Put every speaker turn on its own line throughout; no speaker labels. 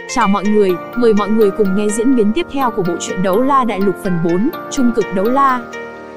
Chào mọi người, mời mọi người cùng nghe diễn biến tiếp theo của bộ truyện Đấu La Đại Lục phần 4, Trung cực đấu la.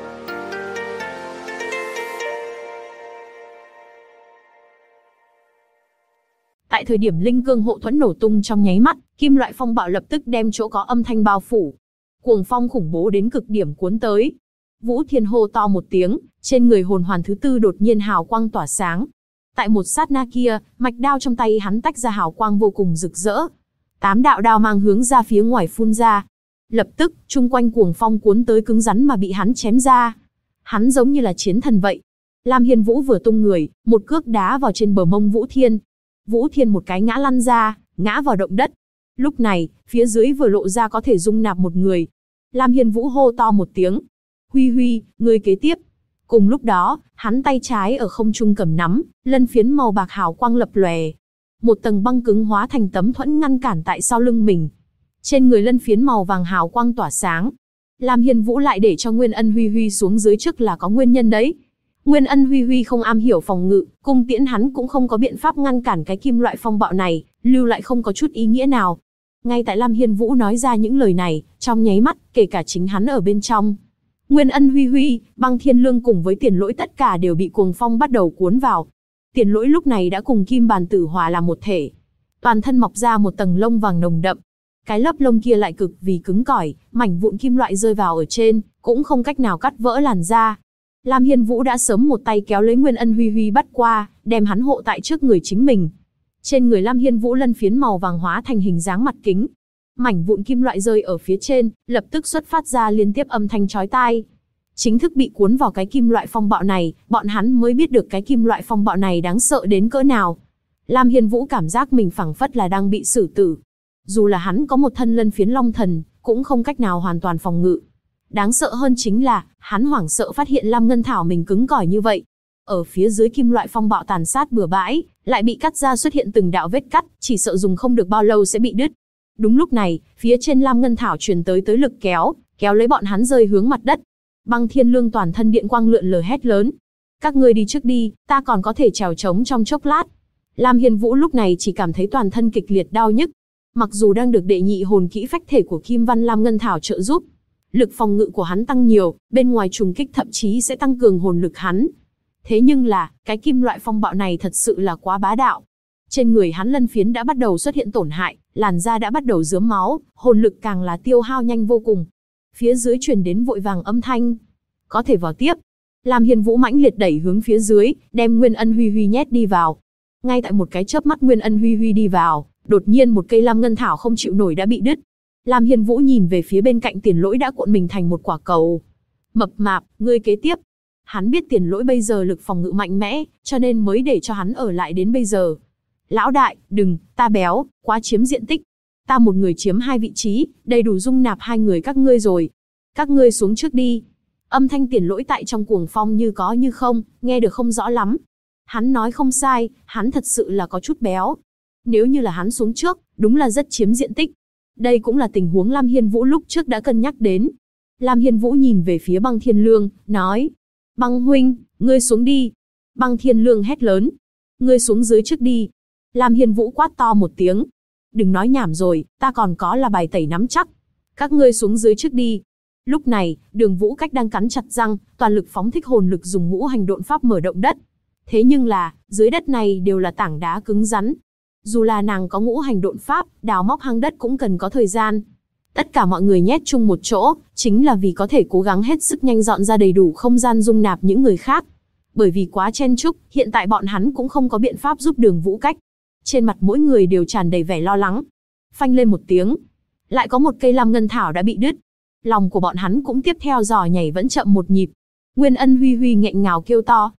Tại thời điểm linh cương hộ thuẫn nổ tung trong nháy mắt, kim loại phong bạo lập tức đem chỗ có âm thanh bao phủ. Cuồng phong khủng bố đến cực điểm cuốn tới. Vũ Thiên hô to một tiếng, trên người hồn hoàn thứ tư đột nhiên hào quang tỏa sáng. Tại một sát na kia, mạch đao trong tay hắn tách ra hào quang vô cùng rực rỡ. 8 đạo đao mang hướng ra phía ngoài phun ra. Lập tức, chung quanh cuồng phong cuốn tới cứng rắn mà bị hắn chém ra. Hắn giống như là chiến thần vậy. Lam Hiên Vũ vừa tung người, một cước đá vào trên bờ mông Vũ Thiên. Vũ Thiên một cái ngã lăn ra, ngã vào động đất. Lúc này, phía dưới vừa lộ ra có thể dung nạp một người. Lam Hiên Vũ hô to một tiếng. Huy Huy, ngươi kế tiếp. Cùng lúc đó, hắn tay trái ở không trung cầm nắm, lân phiến màu bạc hào quang lập lòe. Một tầng băng cứng hóa thành tấm thuẫn ngăn cản tại sau lưng mình. Trên người lân phiến màu vàng hào quang tỏa sáng. Lam Hiên Vũ lại để cho Nguyên Ân Huy Huy xuống dưới trước là có nguyên nhân đấy. Nguyên Ân Huy Huy không am hiểu phòng ngự, cung tiễn hắn cũng không có biện pháp ngăn cản cái kim loại phong bạo này, lưu lại không có chút ý nghĩa nào. Ngay tại Lam Hiên Vũ nói ra những lời này, trong nháy mắt, kể cả chính hắn ở bên trong. Nguyên Ân Huy Huy, Băng Thiên Lương cùng với Tiền Lỗi tất cả đều bị cuồng phong bắt đầu cuốn vào. Tiền Lỗi lúc này đã cùng kim bàn tử hòa làm một thể. Toàn thân mọc ra một tầng lông vàng nồng đậm. Cái lớp lông kia lại cực vì cứng cỏi, mảnh vụn kim loại rơi vào ở trên, cũng không cách nào cắt vỡ làn da. Lam Hiên Vũ đã sớm một tay kéo lấy Nguyên Ân Huy Huy bắt qua, đem hắn hộ tại trước người chính mình. Trên người Lam Hiên Vũ lân phiến màu vàng hóa thành hình dáng mặt kính. Mảnh vụn kim loại rơi ở phía trên, lập tức xuất phát ra liên tiếp âm thanh chói tai. Chính thức bị cuốn vào cái kim loại phong bạo này, bọn hắn mới biết được cái kim loại phong bạo này đáng sợ đến cỡ nào. Lam Hiên Vũ cảm giác mình phảng phất là đang bị xử tử. Dù là hắn có một thân lân phiến long thần, cũng không cách nào hoàn toàn phòng ngự. Đáng sợ hơn chính là, hắn hoảng sợ phát hiện Lam Ngân Thảo mình cứng cỏi như vậy. Ở phía dưới kim loại phong bạo tàn sát bừa bãi, lại bị cắt ra xuất hiện từng đạo vết cắt, chỉ sợ dùng không được bao lâu sẽ bị đứt. Đúng lúc này, phía trên Lam Ngân Thảo truyền tới lực kéo lấy bọn hắn rơi hướng mặt đất. Băng Thiên Lương toàn thân điện quang lượn lờ hét lớn. Các ngươi đi trước đi, ta còn có thể trèo trống trong chốc lát. Lam Hiên Vũ lúc này chỉ cảm thấy toàn thân kịch liệt đau nhức. Mặc dù đang được đệ nhị hồn kỹ phách thể của Kim Văn Lam Ngân Thảo trợ giúp, lực phòng ngự của hắn tăng nhiều, bên ngoài trùng kích thậm chí sẽ tăng cường hồn lực hắn. Thế nhưng là, cái kim loại phong bạo này thật sự là quá bá đạo. Trên người hắn lân phiến đã bắt đầu xuất hiện tổn hại, làn da đã bắt đầu rớm máu, hồn lực càng là tiêu hao nhanh vô cùng. Phía dưới truyền đến vội vàng âm thanh. Có thể vào tiếp. Lam Hiên Vũ mãnh liệt đẩy hướng phía dưới, đem Nguyên Ân Huy Huy nhét đi vào. Ngay tại một cái chớp mắt Nguyên Ân Huy Huy đi vào, đột nhiên một cây Lam Ngân Thảo không chịu nổi đã bị đứt. Lam Hiên Vũ nhìn về phía bên cạnh Tiền Lỗi đã cuộn mình thành một quả cầu. Mập mạp, ngươi kế tiếp. Hắn biết Tiền Lỗi bây giờ lực phòng ngự mạnh mẽ, cho nên mới để cho hắn ở lại đến bây giờ. Lão đại, đừng, ta béo, quá chiếm diện tích. Ta một người chiếm 2 vị trí, đầy đủ dung nạp 2 người các ngươi rồi. Các ngươi xuống trước đi. Âm thanh Tiền Lỗi tại trong cuồng phong như có như không, nghe được không rõ lắm. Hắn nói không sai, hắn thật sự là có chút béo. Nếu như là hắn xuống trước, đúng là rất chiếm diện tích. Đây cũng là tình huống Lam Hiên Vũ lúc trước đã cân nhắc đến. Lam Hiên Vũ nhìn về phía Băng Thiên Lương, nói. Băng huynh, ngươi xuống đi. Băng Thiên Lương hét lớn. Ngươi xuống dưới trước đi. Lam Hiên Vũ quát to một tiếng. Đừng nói nhảm rồi, ta còn có là bài tẩy nắm chắc. Các ngươi xuống dưới trước đi. Lúc này, Đường Vũ Cách đang cắn chặt răng, toàn lực phóng thích hồn lực dùng ngũ hành độn pháp mở động đất. Thế nhưng là, dưới đất này đều là tảng đá cứng rắn. Dù là nàng có ngũ hành độn pháp, đào móc hang đất cũng cần có thời gian. Tất cả mọi người nhét chung một chỗ, chính là vì có thể cố gắng hết sức nhanh dọn ra đầy đủ không gian dung nạp những người khác. Bởi vì quá chen chúc, hiện tại bọn hắn cũng không có biện pháp giúp Đường Vũ Cách. Trên mặt mỗi người đều tràn đầy vẻ lo lắng. Phanh lên một tiếng, lại có một cây Lam Ngân Thảo đã bị đứt. Lòng của bọn hắn cũng tiếp theo giò nhảy vẫn chậm một nhịp. Nguyên Ân Huy Huy nghẹn ngào kêu to.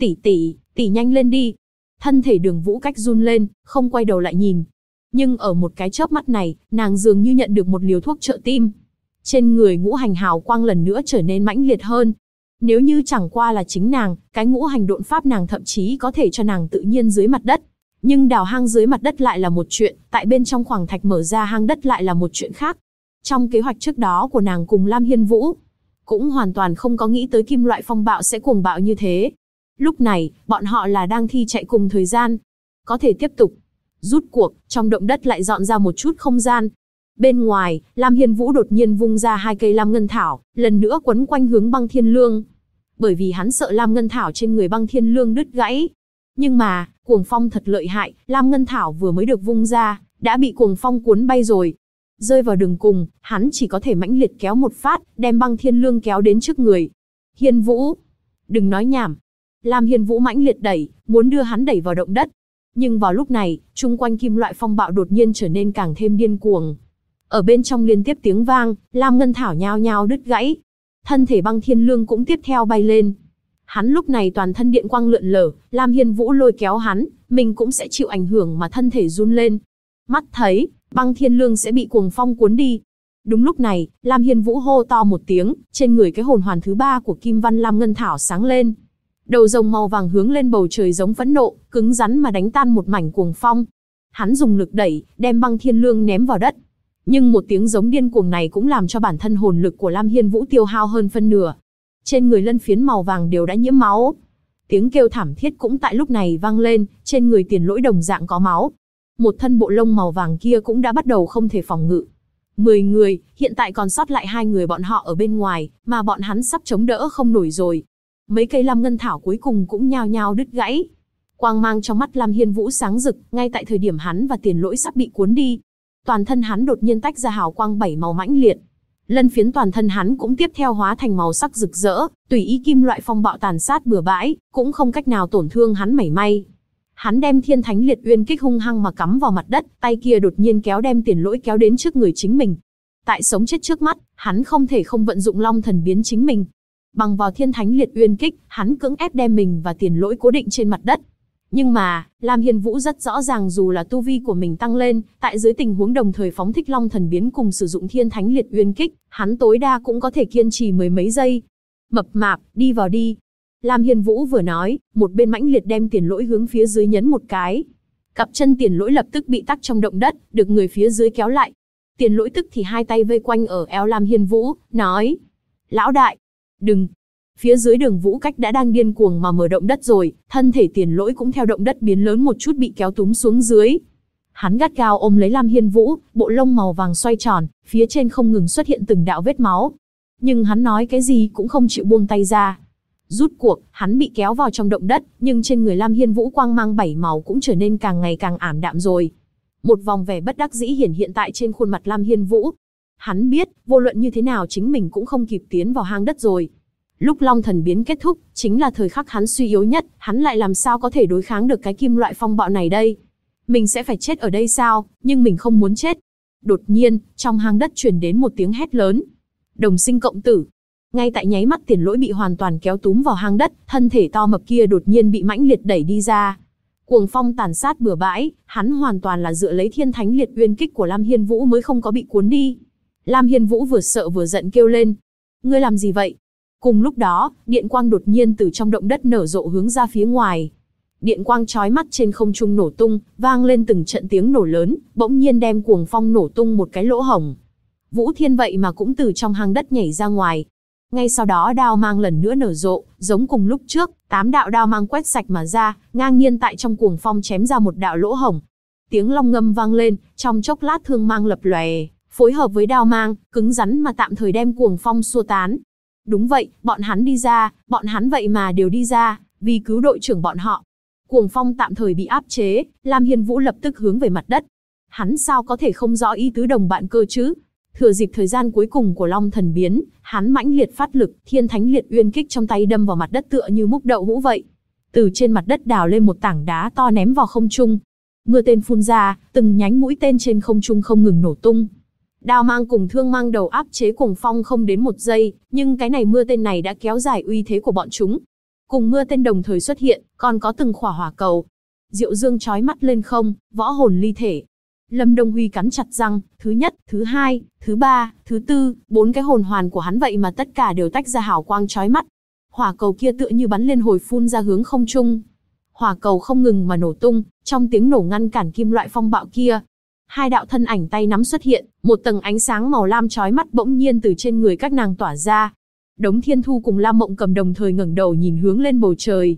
Tỷ nhanh lên đi. Thân thể Đường Vũ Cách run lên, không quay đầu lại nhìn. Nhưng ở một cái chớp mắt này, nàng dường như nhận được một liều thuốc trợ tim. Trên người ngũ hành hào quang lần nữa trở nên mãnh liệt hơn. Nếu như chẳng qua là chính nàng, cái ngũ hành độn pháp nàng thậm chí có thể cho nàng tự nhiên dưới mặt đất. Nhưng đào hang dưới mặt đất lại là một chuyện, tại bên trong khoảng thạch mở ra hang đất lại là một chuyện khác. Trong kế hoạch trước đó của nàng cùng Lam Hiên Vũ, cũng hoàn toàn không có nghĩ tới kim loại phong bạo sẽ cuồng bạo như thế. Lúc này, bọn họ là đang thi chạy cùng thời gian. Có thể tiếp tục. Rút cuộc, trong động đất lại dọn ra một chút không gian. Bên ngoài, Lam Hiên Vũ đột nhiên vung ra 2 cây lam ngân thảo, lần nữa quấn quanh hướng băng thiên lương. Bởi vì hắn sợ lam ngân thảo trên người băng thiên lương đứt gãy. Nhưng mà, cuồng phong thật lợi hại, lam ngân thảo vừa mới được vung ra, đã bị cuồng phong cuốn bay rồi. Rơi vào đường cùng, hắn chỉ có thể mãnh liệt kéo một phát, đem băng thiên lương kéo đến trước người. Hiên Vũ, đừng nói nhảm. Lam Hiên Vũ mãnh liệt đẩy, muốn đưa hắn đẩy vào động đất. Nhưng vào lúc này, chung quanh kim loại phong bạo đột nhiên trở nên càng thêm điên cuồng. Ở bên trong liên tiếp tiếng vang, lam ngân thảo nhao nhao đứt gãy. Thân thể băng thiên lương cũng tiếp theo bay lên. Hắn lúc này toàn thân điện quang lượn lờ, Lam Hiên Vũ lôi kéo hắn, mình cũng sẽ chịu ảnh hưởng mà thân thể run lên. Mắt thấy, băng thiên lương sẽ bị cuồng phong cuốn đi. Đúng lúc này, Lam Hiên Vũ hô to một tiếng, trên người cái hồn hoàn thứ 3 của Kim Văn Lam Ngân Thảo sáng lên. Đầu rồng màu vàng hướng lên bầu trời giống phẫn nộ, cứng rắn mà đánh tan một mảnh cuồng phong. Hắn dùng lực đẩy, đem băng thiên lương ném vào đất. Nhưng một tiếng giống điên cuồng này cũng làm cho bản thân hồn lực của Lam Hiên Vũ tiêu hao hơn phân nửa. Trên người lân phiến màu vàng đều đã nhiễm máu. Tiếng kêu thảm thiết cũng tại lúc này vang lên, trên người Tiền Lỗi đồng dạng có máu. Một thân bộ lông màu vàng kia cũng đã bắt đầu không thể phòng ngự. 10 người, hiện tại còn sót lại 2 người bọn họ ở bên ngoài, mà bọn hắn sắp chống đỡ không nổi rồi. Mấy cây lam ngân thảo cuối cùng cũng nhao nhao đứt gãy. Quang mang trong mắt Lam Hiên Vũ sáng rực, ngay tại thời điểm hắn và Tiền Lỗi sắp bị cuốn đi. Toàn thân hắn đột nhiên tách ra hào quang 7 màu mãnh liệt. Lân phiến toàn thân hắn cũng tiếp theo hóa thành màu sắc rực rỡ, tùy ý kim loại phong bạo tàn sát bừa bãi, cũng không cách nào tổn thương hắn mảy may. Hắn đem Thiên Thánh Liệt Uyên Kích hung hăng mà cắm vào mặt đất, tay kia đột nhiên kéo đem Tiền Lỗi kéo đến trước người chính mình. Tại sống chết trước mắt, hắn không thể không vận dụng Long Thần biến chính mình. Bằng vào Thiên Thánh Liệt Uyên Kích, hắn cưỡng ép đem mình và Tiền Lỗi cố định trên mặt đất. Nhưng mà, Lam Hiên Vũ rất rõ ràng dù là tu vi của mình tăng lên, tại dưới tình huống đồng thời phóng thích Long Thần biến cùng sử dụng Thiên Thánh Liệt Uyên Kích, hắn tối đa cũng có thể kiên trì mười mấy giây. Mập mạp, đi vào đi. Lam Hiên Vũ vừa nói, một bên mãnh liệt đem Tiền Lỗi hướng phía dưới nhấn một cái. Cặp chân Tiền Lỗi lập tức bị tắc trong động đất, được người phía dưới kéo lại. Tiền Lỗi tức thì hai tay vây quanh ở eo Lam Hiên Vũ, nói: Lão đại, đừng. Phía dưới Đường Vũ Cách đã đang điên cuồng mà mở động đất rồi, thân thể Tiền Lỗi cũng theo động đất biến lớn một chút bị kéo túm xuống dưới. Hắn gắt gao ôm lấy Lam Hiên Vũ, bộ lông màu vàng xoay tròn, phía trên không ngừng xuất hiện từng đạo vết máu. Nhưng hắn nói cái gì cũng không chịu buông tay ra. Rút cuộc, hắn bị kéo vào trong động đất, nhưng trên người Lam Hiên Vũ quang mang 7 màu cũng trở nên càng ngày càng ảm đạm rồi. Một vòng vẻ bất đắc dĩ hiển hiện tại trên khuôn mặt Lam Hiên Vũ. Hắn biết, vô luận như thế nào chính mình cũng không kịp tiến vào hang đất rồi. Lúc Long Thần biến kết thúc, chính là thời khắc hắn suy yếu nhất, hắn lại làm sao có thể đối kháng được cái kim loại phong bạo này đây? Mình sẽ phải chết ở đây sao? Nhưng mình không muốn chết. Đột nhiên, trong hang đất truyền đến một tiếng hét lớn. Đồng sinh cộng tử. Ngay tại nháy mắt Tiền Lỗi bị hoàn toàn kéo túm vào hang đất, thân thể to mập kia đột nhiên bị mãnh liệt đẩy đi ra. Cuồng phong tàn sát bừa bãi, hắn hoàn toàn là dựa lấy Thiên Thánh Liệt Uyên Kích của Lam Hiên Vũ mới không có bị cuốn đi. Lam Hiên Vũ vừa sợ vừa giận kêu lên. Ngươi làm gì vậy? Cùng lúc đó, điện quang đột nhiên từ trong động đất nở rộ hướng ra phía ngoài. Điện quang chói mắt trên không trung nổ tung, vang lên từng trận tiếng nổ lớn, bỗng nhiên đem cuồng phong nổ tung một cái lỗ hổng. Vũ Thiên vậy mà cũng từ trong hang đất nhảy ra ngoài. Ngay sau đó đao mang lần nữa nở rộ, giống cùng lúc trước, 8 đạo đao mang quét sạch mà ra, ngang nhiên tại trong cuồng phong chém ra một đạo lỗ hổng. Tiếng long ngâm vang lên, trong chốc lát thương mang lập lòe, phối hợp với đao mang, cứng rắn mà tạm thời đem cuồng phong xua tán. Đúng vậy, bọn hắn đi ra, bọn hắn vậy mà đều đi ra, vì cứu đội trưởng bọn họ. Cuồng phong tạm thời bị áp chế, Lam Hiên Vũ lập tức hướng về mặt đất. Hắn sao có thể không rõ ý tứ đồng bạn cơ chứ? Thừa dịp thời gian cuối cùng của Long Thần biến, hắn mãnh liệt phát lực, Thiên Thánh Liệt Uyên Kích trong tay đâm vào mặt đất tựa như múc đậu hũ vậy. Từ trên mặt đất đào lên một tảng đá to ném vào không trung. Mưa tên phun ra, từng nhánh mũi tên trên không trung không ngừng nổ tung. Đao mang cùng thương mang đầu áp chế cuồng phong không đến 1 giây, nhưng cái này mưa tên này đã kéo dài uy thế của bọn chúng. Cùng mưa tên đồng thời xuất hiện, còn có từng khỏa hỏa cầu. Diệu Dương chói mắt lên không, võ hồn ly thể. Lâm Đông Huy cắn chặt răng, thứ nhất, thứ hai, thứ ba, thứ tư, 4 cái hồn hoàn của hắn vậy mà tất cả đều tách ra hào quang chói mắt. Hỏa cầu kia tựa như bắn liên hồi phun ra hướng không trung. Hỏa cầu không ngừng mà nổ tung, trong tiếng nổ ngăn cản kim loại phong bạo kia. 2 đạo thân ảnh tay nắm xuất hiện, một tầng ánh sáng màu lam chói mắt bỗng nhiên từ trên người các nàng tỏa ra. Đống Thiên Thu cùng Lam Mộng Cầm đồng thời ngẩng đầu nhìn hướng lên bầu trời.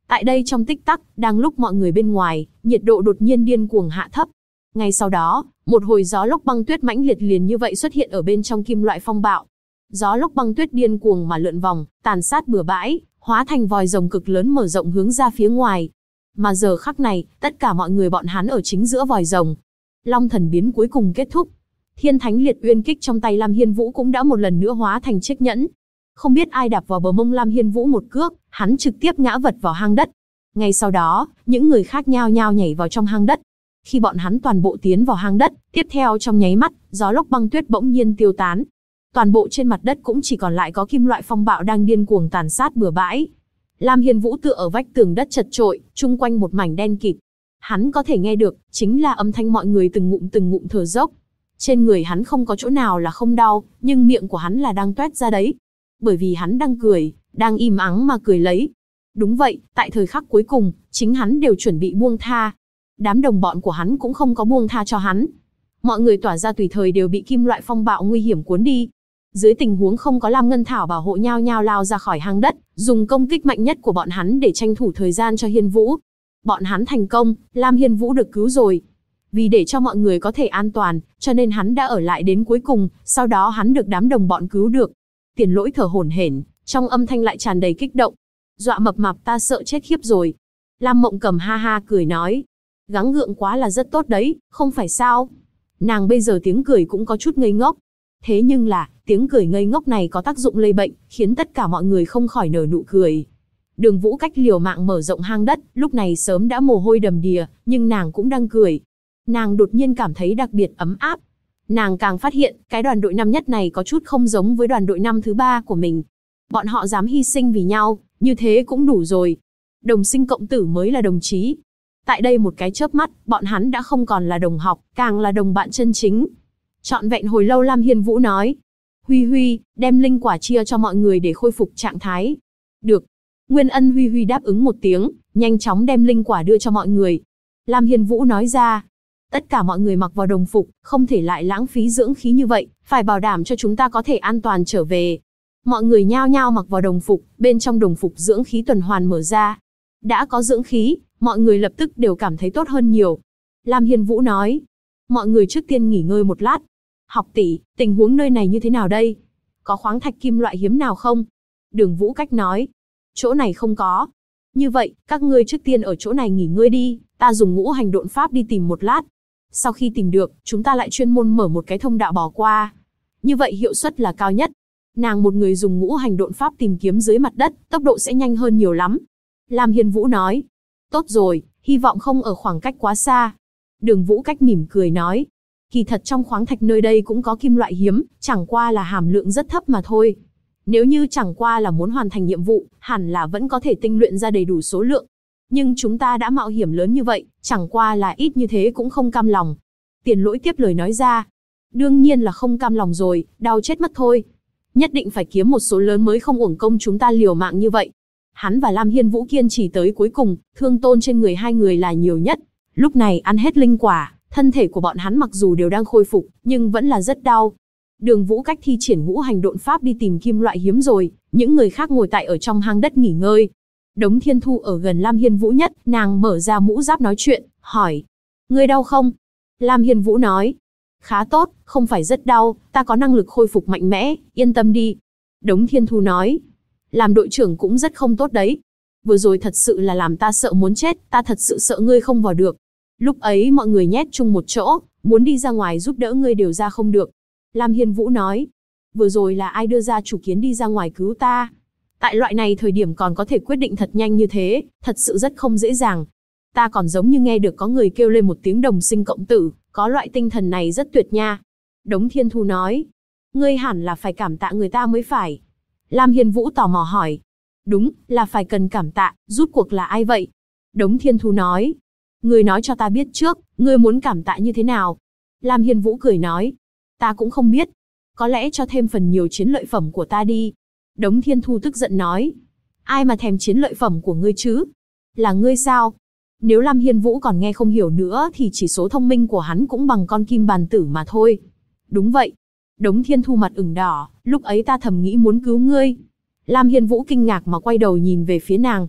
Tại đây trong tích tắc, đang lúc mọi người bên ngoài, nhiệt độ đột nhiên điên cuồng hạ thấp. Ngay sau đó, một hồi gió lốc băng tuyết mãnh liệt liền như vậy xuất hiện ở bên trong kim loại phong bạo. Gió lốc băng tuyết điên cuồng mà lượn vòng, tàn sát bừa bãi, hóa thành vòi rồng cực lớn mở rộng hướng ra phía ngoài. Mà giờ khắc này, tất cả mọi người bọn hắn ở chính giữa vòi rồng. Long thần biến cuối cùng kết thúc. Thiên Thánh Liệt Uyên kích trong tay Lam Hiên Vũ cũng đã một lần nữa hóa thành chiếc nhẫn. Không biết ai đạp vào bờ mông Lam Hiên Vũ một cước, hắn trực tiếp ngã vật vào hang đất. Ngay sau đó, những người khác nhao nhao nhảy vào trong hang đất. Khi bọn hắn toàn bộ tiến vào hang đất, tiếp theo trong nháy mắt, gió lốc băng tuyết bỗng nhiên tiêu tán. Toàn bộ trên mặt đất cũng chỉ còn lại có kim loại phong bạo đang điên cuồng tàn sát bừa bãi. Lam Hiên Vũ tựa ở vách tường đất chật chội, chung quanh một mảnh đen kịt. Hắn có thể nghe được, chính là âm thanh mọi người từng ngụm thở dốc. Trên người hắn không có chỗ nào là không đau, nhưng miệng của hắn là đang toét ra đấy. Bởi vì hắn đang cười, đang im ắng mà cười lấy. Đúng vậy, tại thời khắc cuối cùng, chính hắn đều chuẩn bị buông tha. Đám đồng bọn của hắn cũng không có buông tha cho hắn. Mọi người tỏa ra tùy thời đều bị kim loại phong bạo nguy hiểm cuốn đi. Dưới tình huống không có Lam Ngân Thảo bảo hộ nhao nhao lao ra khỏi hang đất, dùng công kích mạnh nhất của bọn hắn để tranh thủ thời gian cho Hiên Vũ. Bọn hắn thành công, Lam Hiên Vũ được cứu rồi. Vì để cho mọi người có thể an toàn, cho nên hắn đã ở lại đến cuối cùng, sau đó hắn được đám đồng bọn cứu được. Tiền Lỗi thở hổn hển, trong âm thanh lại tràn đầy kích động. Dọa mập mạp ta sợ chết khiếp rồi. Lam Mộng Cầm ha ha cười nói. Gắng gượng quá là rất tốt đấy, không phải sao? Nàng bây giờ tiếng cười cũng có chút ngây ngốc. Thế nhưng là, tiếng cười ngây ngốc này có tác dụng lây bệnh, khiến tất cả mọi người không khỏi nở nụ cười. Đường Vũ Cách liều mạng mở rộng hang đất, lúc này sớm đã mồ hôi đầm đìa, nhưng nàng cũng đang cười. Nàng đột nhiên cảm thấy đặc biệt ấm áp. Nàng càng phát hiện, cái đoàn đội năm nhất này có chút không giống với đoàn đội năm thứ ba của mình. Bọn họ dám hy sinh vì nhau, như thế cũng đủ rồi. Đồng sinh cộng tử mới là đồng chí. Tại đây một cái chớp mắt, bọn hắn đã không còn là đồng học, càng là đồng bạn chân chính. Trọn vẹn hồi lâu Lam Hiên Vũ nói. Huy Huy, đem linh quả chia cho mọi người để khôi phục trạng thái. Được. Nguyên Ân Huy Huy đáp ứng một tiếng, nhanh chóng đem linh quả đưa cho mọi người. Lam Hiên Vũ nói ra. Tất cả mọi người mặc vào đồng phục, không thể lại lãng phí dưỡng khí như vậy, phải bảo đảm cho chúng ta có thể an toàn trở về. Mọi người nhao nhao mặc vào đồng phục, bên trong đồng phục dưỡng khí tuần hoàn mở ra. Đã có dưỡng khí, mọi người lập tức đều cảm thấy tốt hơn nhiều. Lam Hiên Vũ nói. Mọi người trước tiên nghỉ ngơi một lát. Học tỷ, tình huống nơi này như thế nào đây? Có khoáng thạch kim loại hiếm nào không? Đường Vũ Cách nói. Chỗ này không có. Như vậy, các ngươi trước tiên ở chỗ này nghỉ ngơi đi, ta dùng ngũ hành độn pháp đi tìm một lát. Sau khi tìm được, chúng ta lại chuyên môn mở một cái thông đạo bỏ qua. Như vậy hiệu suất là cao nhất. Nàng một người dùng ngũ hành độn pháp tìm kiếm dưới mặt đất, tốc độ sẽ nhanh hơn nhiều lắm. Lam Hiên Vũ nói. Tốt rồi, hy vọng không ở khoảng cách quá xa. Đường Vũ Cách mỉm cười nói. Kỳ thật trong khoáng thạch nơi đây cũng có kim loại hiếm, chẳng qua là hàm lượng rất thấp mà thôi. Nếu như chẳng qua là muốn hoàn thành nhiệm vụ, hẳn là vẫn có thể tinh luyện ra đầy đủ số lượng. Nhưng chúng ta đã mạo hiểm lớn như vậy, chẳng qua là ít như thế cũng không cam lòng. Tiền Lỗi tiếp lời nói ra. Đương nhiên là không cam lòng rồi, đau chết mất thôi. Nhất định phải kiếm một số lớn mới không uổng công chúng ta liều mạng như vậy. Hắn và Lam Hiên Vũ kiên trì tới cuối cùng, thương tổn trên người hai người là nhiều nhất. Lúc này ăn hết linh quả, thân thể của bọn hắn mặc dù đều đang khôi phục, nhưng vẫn là rất đau. Đường Vũ Cách thi triển ngũ hành độn pháp đi tìm kim loại hiếm rồi, những người khác ngồi tại ở trong hang đất nghỉ ngơi. Đống Thiên Thu ở gần Lam Hiên Vũ nhất, nàng mở ra mũ giáp nói chuyện, hỏi. Ngươi đau không? Lam Hiên Vũ nói. Khá tốt, không phải rất đau, ta có năng lực khôi phục mạnh mẽ, yên tâm đi. Đống Thiên Thu nói. Làm đội trưởng cũng rất không tốt đấy. Vừa rồi thật sự là làm ta sợ muốn chết, ta thật sự sợ ngươi không vào được. Lúc ấy mọi người nhét chung một chỗ, muốn đi ra ngoài giúp đỡ ngươi đều ra không được. Lam Hiên Vũ nói. Vừa rồi là ai đưa ra chủ kiến đi ra ngoài cứu ta? Tại loại này thời điểm còn có thể quyết định thật nhanh như thế, thật sự rất không dễ dàng. Ta còn giống như nghe được có người kêu lên một tiếng đồng sinh cộng tử, có loại tinh thần này rất tuyệt nha. Đống Thiên Thu nói. Ngươi hẳn là phải cảm tạ người ta mới phải. Lam Hiên Vũ tò mò hỏi. Đúng, là phải cần cảm tạ, rút cuộc là ai vậy? Đống Thiên Thu nói. Ngươi nói cho ta biết trước, ngươi muốn cảm tạ như thế nào? Lam Hiên Vũ cười nói. Ta cũng không biết. Có lẽ cho thêm phần nhiều chiến lợi phẩm của ta đi. Đống Thiên Thu tức giận nói. Ai mà thèm chiến lợi phẩm của ngươi chứ? Là ngươi sao? Nếu Lam Hiên Vũ còn nghe không hiểu nữa thì chỉ số thông minh của hắn cũng bằng con kim bàn tử mà thôi. Đúng vậy. Đống Thiên Thu mặt ửng đỏ, lúc ấy ta thầm nghĩ muốn cứu ngươi. Lam Hiên Vũ kinh ngạc mà quay đầu nhìn về phía nàng.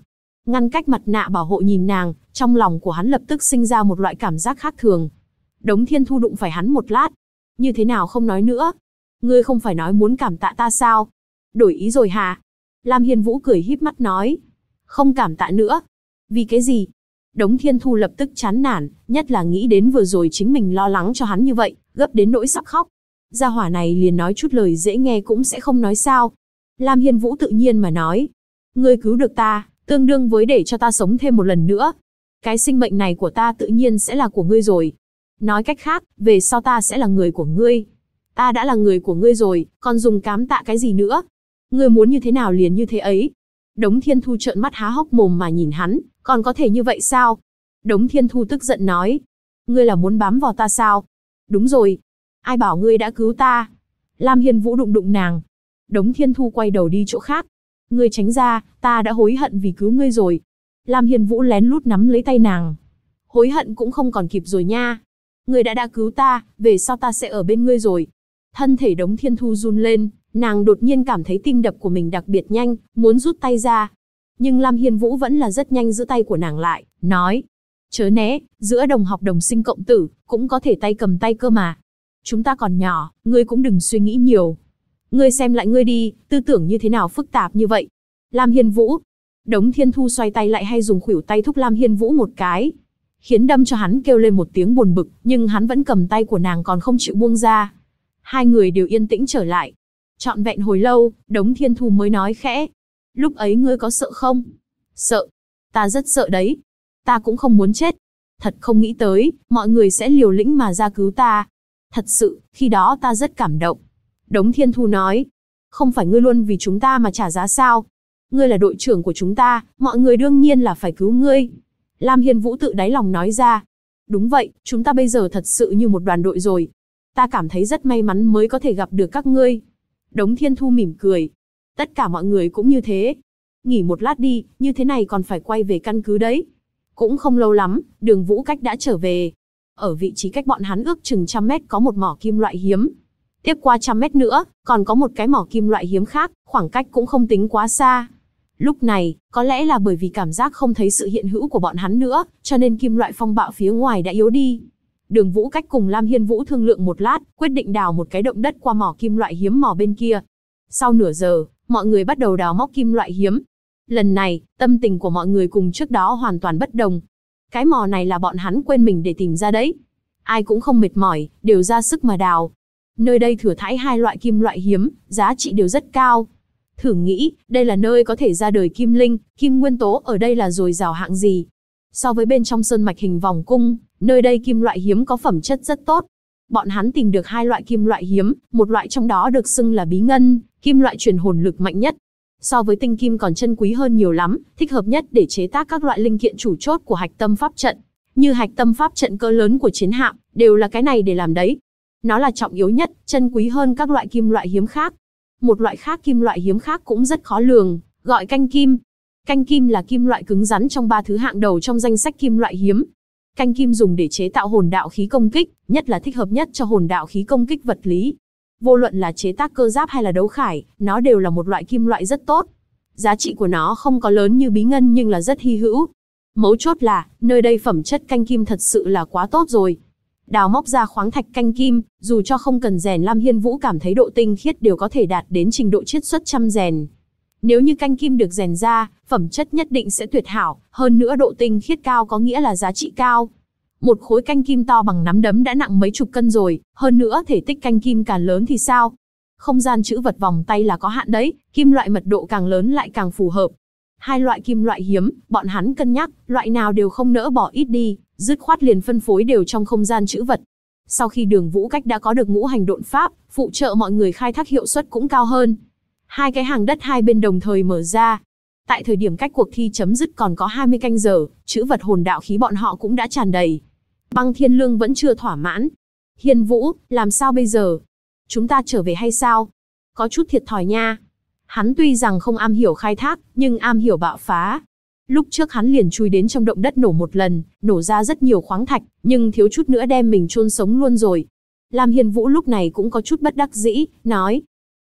ngăn cách mặt nạ bảo hộ nhìn nàng, trong lòng của hắn lập tức sinh ra một loại cảm giác khác thường. Đống Thiên Thu đụng phải hắn một lát. Như thế nào không nói nữa? Ngươi không phải nói muốn cảm tạ ta sao? Đổi ý rồi hả? Lam Hiên Vũ cười híp mắt nói. Không cảm tạ nữa. Vì cái gì? Đống Thiên Thu lập tức chán nản, nhất là nghĩ đến vừa rồi chính mình lo lắng cho hắn như vậy, gấp đến nỗi sắp khóc. Gia hỏa này liền nói chút lời dễ nghe cũng sẽ không nói sao. Lam Hiên Vũ tự nhiên mà nói. Ngươi cứu được ta, tương đương với để cho ta sống thêm một lần nữa. Cái sinh mệnh này của ta tự nhiên sẽ là của ngươi rồi. Nói cách khác, về sau ta sẽ là người của ngươi. Ta đã là người của ngươi rồi, còn dùng cám tạ cái gì nữa? Ngươi muốn như thế nào liền như thế ấy. Đống Thiên Thu trợn mắt há hốc mồm mà nhìn hắn, còn có thể như vậy sao? Đống Thiên Thu tức giận nói. Ngươi là muốn bám vào ta sao? Đúng rồi. Ai bảo ngươi đã cứu ta? Lam Hiên Vũ đụng đụng nàng. Đống Thiên Thu quay đầu đi chỗ khác. Ngươi tránh ra, ta đã hối hận vì cứu ngươi rồi. Lam Hiên Vũ lén lút nắm lấy tay nàng. Hối hận cũng không còn kịp rồi nha. Ngươi đã cứu ta, về sau ta sẽ ở bên ngươi rồi. Thân thể Đống Thiên Thu run lên, nàng đột nhiên cảm thấy tim đập của mình đặc biệt nhanh, muốn rút tay ra. Nhưng Lam Hiên Vũ vẫn là rất nhanh giữ tay của nàng lại, nói. Chớ né, giữa đồng học đồng sinh cộng tử, cũng có thể tay cầm tay cơ mà. Chúng ta còn nhỏ, ngươi cũng đừng suy nghĩ nhiều. Ngươi xem lại ngươi đi, tư tưởng như thế nào phức tạp như vậy. Lam Hiên Vũ. Đống Thiên Thu xoay tay lại hay dùng khuỷu tay thúc Lam Hiên Vũ một cái. Khiến đâm cho hắn kêu lên một tiếng buồn bực, nhưng hắn vẫn cầm tay của nàng còn không chịu buông ra. Hai người đều yên tĩnh trở lại. Trọn vẹn hồi lâu, Đống Thiên Thu mới nói khẽ. Lúc ấy ngươi có sợ không? Sợ. Ta rất sợ đấy. Ta cũng không muốn chết. Thật không nghĩ tới, mọi người sẽ liều lĩnh mà ra cứu ta. Thật sự, khi đó ta rất cảm động. Đống Thiên Thu nói. Không phải ngươi luôn vì chúng ta mà trả giá sao? Ngươi là đội trưởng của chúng ta, mọi người đương nhiên là phải cứu ngươi. Lam Hiên Vũ tự đáy lòng nói ra. Đúng vậy, chúng ta bây giờ thật sự như một đoàn đội rồi. Ta cảm thấy rất may mắn mới có thể gặp được các ngươi. Đống Thiên Thu mỉm cười. Tất cả mọi người cũng như thế. Nghỉ một lát đi, như thế này còn phải quay về căn cứ đấy. Cũng không lâu lắm, Đường Vũ Cách đã trở về. Ở vị trí cách bọn hắn ước chừng 100 mét có một mỏ kim loại hiếm. Tiếp qua 100 mét nữa, còn có một cái mỏ kim loại hiếm khác, khoảng cách cũng không tính quá xa. Lúc này, có lẽ là bởi vì cảm giác không thấy sự hiện hữu của bọn hắn nữa, cho nên kim loại phong bạo phía ngoài đã yếu đi. Đường Vũ Cách cùng Lam Hiên Vũ thương lượng một lát, quyết định đào một cái động đất qua mỏ kim loại hiếm mỏ bên kia. Sau nửa giờ, mọi người bắt đầu đào móc kim loại hiếm. Lần này, tâm tình của mọi người cùng trước đó hoàn toàn bất đồng. Cái mỏ này là bọn hắn quên mình để tìm ra đấy. Ai cũng không mệt mỏi, đều ra sức mà đào. Nơi đây thừa thãi hai loại kim loại hiếm, giá trị đều rất cao. Thử nghĩ, đây là nơi có thể ra đời kim linh, kim nguyên tố ở đây là dồi dào hạng gì. So với bên trong sơn mạch hình vòng cung, nơi đây kim loại hiếm có phẩm chất rất tốt. Bọn hắn tìm được hai loại kim loại hiếm, một loại trong đó được xưng là bí ngân, kim loại truyền hồn lực mạnh nhất. So với tinh kim còn chân quý hơn nhiều lắm, thích hợp nhất để chế tác các loại linh kiện chủ chốt của hạch tâm pháp trận. Như hạch tâm pháp trận cỡ lớn của chiến hạm, đều là cái này để làm đấy. Nó là trọng yếu nhất, chân quý hơn các loại kim loại hiếm khác. Một loại khác kim loại hiếm khác cũng rất khó lường, gọi canh kim. Canh kim là kim loại cứng rắn trong 3 thứ hạng đầu trong danh sách kim loại hiếm. Canh kim dùng để chế tạo hồn đạo khí công kích, nhất là thích hợp nhất cho hồn đạo khí công kích vật lý. Vô luận là chế tác cơ giáp hay là đấu khải, nó đều là một loại kim loại rất tốt. Giá trị của nó không có lớn như bí ngân nhưng là rất hy hữu. Mấu chốt là, nơi đây phẩm chất canh kim thật sự là quá tốt rồi. Đào móc ra khoáng thạch canh kim, dù cho không cần rèn, Lam Hiên Vũ cảm thấy độ tinh khiết đều có thể đạt đến trình độ chiết xuất 100 rèn. Nếu như canh kim được rèn ra, phẩm chất nhất định sẽ tuyệt hảo, hơn nữa độ tinh khiết cao có nghĩa là giá trị cao. Một khối canh kim to bằng nắm đấm đã nặng mấy chục cân rồi, hơn nữa thể tích canh kim càng lớn thì sao? Không gian trữ vật vòng tay là có hạn đấy, kim loại mật độ càng lớn lại càng phù hợp. Hai loại kim loại hiếm, bọn hắn cân nhắc, loại nào đều không nỡ bỏ ít đi, dứt khoát liền phân phối đều trong không gian trữ vật. Sau khi Đường Vũ Cách đã có được ngũ hành độn pháp, phụ trợ mọi người khai thác hiệu suất cũng cao hơn. Hai cái hàng đất hai bên đồng thời mở ra. Tại thời điểm cách cuộc thi chấm dứt còn có 20 canh giờ, trữ vật hồn đạo khí bọn họ cũng đã tràn đầy. Băng Thiên Lương vẫn chưa thỏa mãn. Hiên Vũ, làm sao bây giờ? Chúng ta trở về hay sao? Có chút thiệt thòi nha. Hắn tuy rằng không am hiểu khai thác, nhưng am hiểu bạo phá. Lúc trước hắn liền chui đến trong động đất nổ một lần, nổ ra rất nhiều khoáng thạch, nhưng thiếu chút nữa đem mình chôn sống luôn rồi. Lam Hiên Vũ lúc này cũng có chút bất đắc dĩ, nói.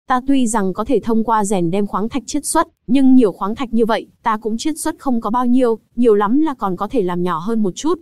Ta tuy rằng có thể thông qua rèn đem khoáng thạch chiết xuất, nhưng nhiều khoáng thạch như vậy, ta cũng chiết xuất không có bao nhiêu, nhiều lắm là còn có thể làm nhỏ hơn một chút.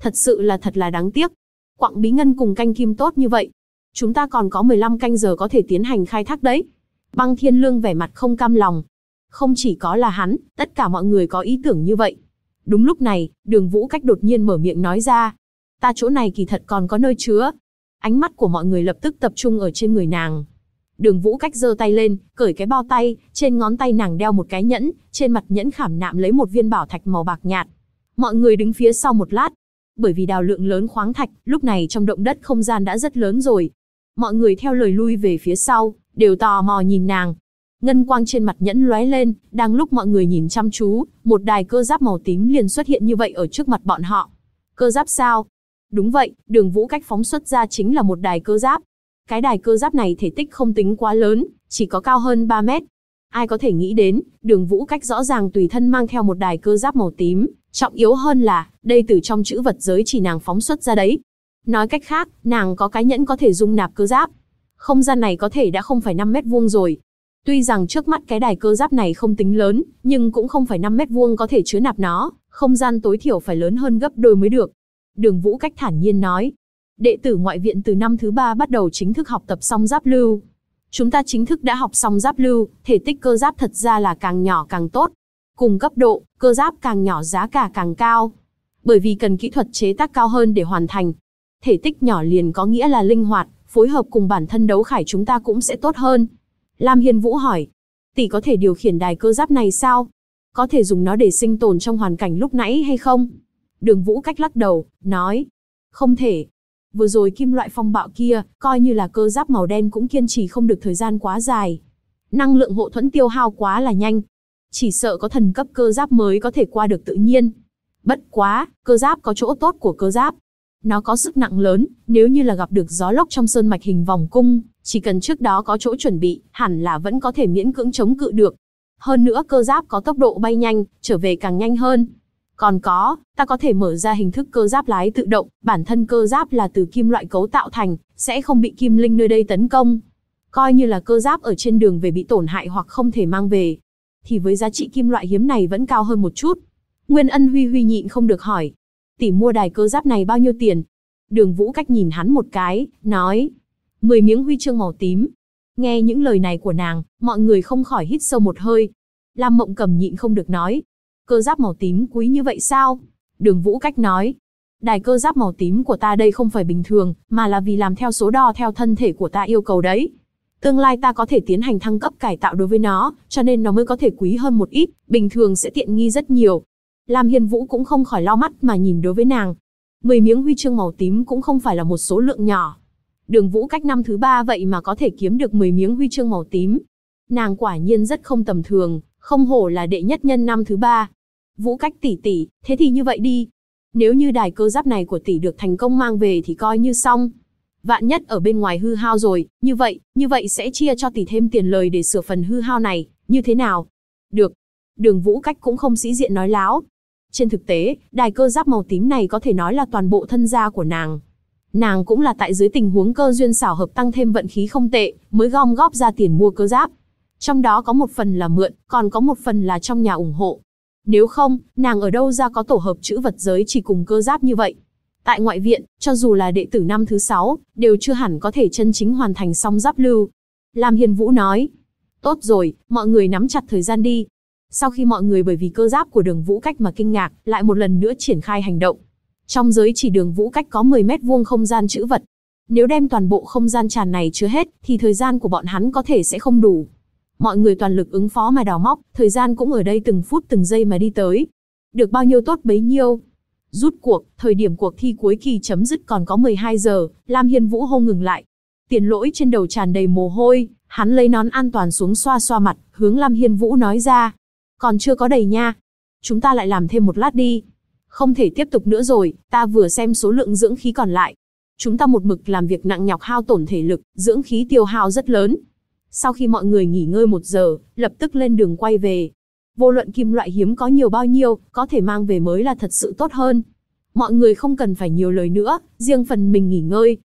Thật là đáng tiếc. Quặng bí ngân cùng canh kim tốt như vậy. Chúng ta còn có 15 canh giờ có thể tiến hành khai thác đấy. Băng Thiên Lương vẻ mặt không cam lòng. Không chỉ có là hắn, tất cả mọi người có ý tưởng như vậy. Đúng lúc này, Đường Vũ Cách đột nhiên mở miệng nói ra. Ta chỗ này kỳ thật còn có nơi chứa. Ánh mắt của mọi người lập tức tập trung ở trên người nàng. Đường Vũ Cách giơ tay lên, cởi cái bao tay, trên ngón tay nàng đeo một cái nhẫn, trên mặt nhẫn khảm nạm lấy một viên bảo thạch màu bạc nhạt. Mọi người đứng phía sau một lát. Bởi vì đào lượng lớn khoáng thạch, lúc này trong động đất không gian đã rất lớn rồi. Mọi người theo lời lui về phía sau, đều tò mò nhìn nàng. Ngân quang trên mặt nhẫn lóe lên, đang lúc mọi người nhìn chăm chú, một đài cơ giáp màu tím liền xuất hiện như vậy ở trước mặt bọn họ. Cơ giáp sao? Đúng vậy, Đường Vũ Cách phóng xuất ra chính là một đài cơ giáp. Cái đài cơ giáp này thể tích không tính quá lớn, chỉ có cao hơn 3 mét. Ai có thể nghĩ đến, Đường Vũ Cách rõ ràng tùy thân mang theo một đài cơ giáp màu tím, trọng yếu hơn là, đây từ trong chữ vật giới chỉ nàng phóng xuất ra đấy. Nói cách khác, nàng có cái nhẫn có thể dung nạp cơ giáp. Không gian này có thể đã không phải 5 mét vuông rồi. Tuy rằng trước mắt cái đài cơ giáp này không tính lớn, nhưng cũng không phải 5 mét vuông có thể chứa nạp nó, không gian tối thiểu phải lớn hơn gấp đôi mới được. Đường Vũ Cách thản nhiên nói. Đệ tử ngoại viện từ năm thứ 3 bắt đầu chính thức học tập song giáp lưu. Chúng ta chính thức đã học song giáp lưu, thể tích cơ giáp thật ra là càng nhỏ càng tốt. Cùng cấp độ, cơ giáp càng nhỏ giá cả càng cao. Bởi vì cần kỹ thuật chế tác cao hơn để hoàn thành. Thể tích nhỏ liền có nghĩa là linh hoạt, phối hợp cùng bản thân đấu khải chúng ta cũng sẽ tốt hơn. Lam Hiên Vũ hỏi, tỷ có thể điều khiển đài cơ giáp này sao? Có thể dùng nó để sinh tồn trong hoàn cảnh lúc nãy hay không? Đường Vũ Cách lắc đầu, nói, không thể. Vừa rồi kim loại phong bạo kia, coi như là cơ giáp màu đen cũng kiên trì không được thời gian quá dài. Năng lượng hộ thuẫn tiêu hao quá là nhanh. Chỉ sợ có thần cấp cơ giáp mới có thể qua được tự nhiên. Bất quá, cơ giáp có chỗ tốt của cơ giáp. Nó có sức nặng lớn, nếu như là gặp được gió lốc trong sơn mạch hình vòng cung, chỉ cần trước đó có chỗ chuẩn bị, hẳn là vẫn có thể miễn cưỡng chống cự được. Hơn nữa cơ giáp có tốc độ bay nhanh, trở về càng nhanh hơn. Còn có, ta có thể mở ra hình thức cơ giáp lái tự động, bản thân cơ giáp là từ kim loại cấu tạo thành, sẽ không bị kim linh nơi đây tấn công. Coi như là cơ giáp ở trên đường về bị tổn hại hoặc không thể mang về, thì với giá trị kim loại hiếm này vẫn cao hơn một chút. Nguyên Ân Huy nhịn không được hỏi, tỷ mua đài cơ giáp này bao nhiêu tiền? Đường Vũ Cách nhìn hắn một cái, nói, 10 miếng huy chương màu tím. Nghe những lời này của nàng, mọi người không khỏi hít sâu một hơi. Lam Mộng Cầm nhịn không được nói, cơ giáp màu tím quý như vậy sao? Đường Vũ Cách nói, đài cơ giáp màu tím của ta đây không phải bình thường, mà là vì làm theo số đo theo thân thể của ta yêu cầu đấy. Tương lai ta có thể tiến hành thăng cấp cải tạo đối với nó, cho nên nó mới có thể quý hơn một ít, bình thường sẽ tiện nghi rất nhiều. Lam Hiên Vũ cũng không khỏi lau mắt mà nhìn đối với nàng. 10 miếng huy chương màu tím cũng không phải là một số lượng nhỏ. Đường Vũ Cách năm thứ 3 vậy mà có thể kiếm được 10 miếng huy chương màu tím. Nàng quả nhiên rất không tầm thường, không hổ là đệ nhất nhân năm thứ 3. Vũ Cách tỷ tỷ, thế thì như vậy đi. Nếu như đài cơ giáp này của tỷ được thành công mang về thì coi như xong. Vạn nhất ở bên ngoài hư hao rồi, như vậy sẽ chia cho tỷ thêm tiền lời để sửa phần hư hao này, như thế nào? Được. Đường Vũ Cách cũng không sĩ diện nói láo. Trên thực tế, đài cơ giáp màu tím này có thể nói là toàn bộ thân gia của nàng. Nàng cũng là tại dưới tình huống cơ duyên xảo hợp tăng thêm vận khí không tệ, mới gom góp ra tiền mua cơ giáp. Trong đó có một phần là mượn, còn có một phần là trong nhà ủng hộ. Nếu không, nàng ở đâu ra có tổ hợp chữ vật giới chỉ cùng cơ giáp như vậy? Tại ngoại viện, cho dù là đệ tử năm thứ 6, đều chưa hẳn có thể chân chính hoàn thành song giáp lưu. Lam Hiên Vũ nói, tốt rồi, mọi người nắm chặt thời gian đi. Sau khi mọi người bởi vì cơ giáp của Đường Vũ Cách mà kinh ngạc, lại một lần nữa triển khai hành động. Trong giới chỉ Đường Vũ Cách có 10 mét vuông không gian trữ vật. Nếu đem toàn bộ không gian tràn này chứa hết, thì thời gian của bọn hắn có thể sẽ không đủ. Mọi người toàn lực ứng phó mà đào móc, thời gian cũng ở đây từng phút từng giây mà đi tới. Được bao nhiêu tốt bấy nhiêu. Rút cuộc, thời điểm cuộc thi cuối kỳ chấm dứt còn có 12 giờ, Lam Hiên Vũ hô ngừng lại. Tiền Lỗi trên đầu tràn đầy mồ hôi, hắn lấy nón an toàn xuống xoa xoa mặt, hướng Lam Hiên Vũ nói ra. Còn chưa có đầy nha. Chúng ta lại làm thêm một lát đi. Không thể tiếp tục nữa rồi, ta vừa xem số lượng dưỡng khí còn lại. Chúng ta một mực làm việc nặng nhọc hao tổn thể lực, dưỡng khí tiêu hao rất lớn. Sau khi mọi người nghỉ ngơi 1 giờ, lập tức lên đường quay về. Vô luận kim loại hiếm có nhiều bao nhiêu, có thể mang về mới là thật sự tốt hơn. Mọi người không cần phải nhiều lời nữa, riêng phần mình nghỉ ngơi.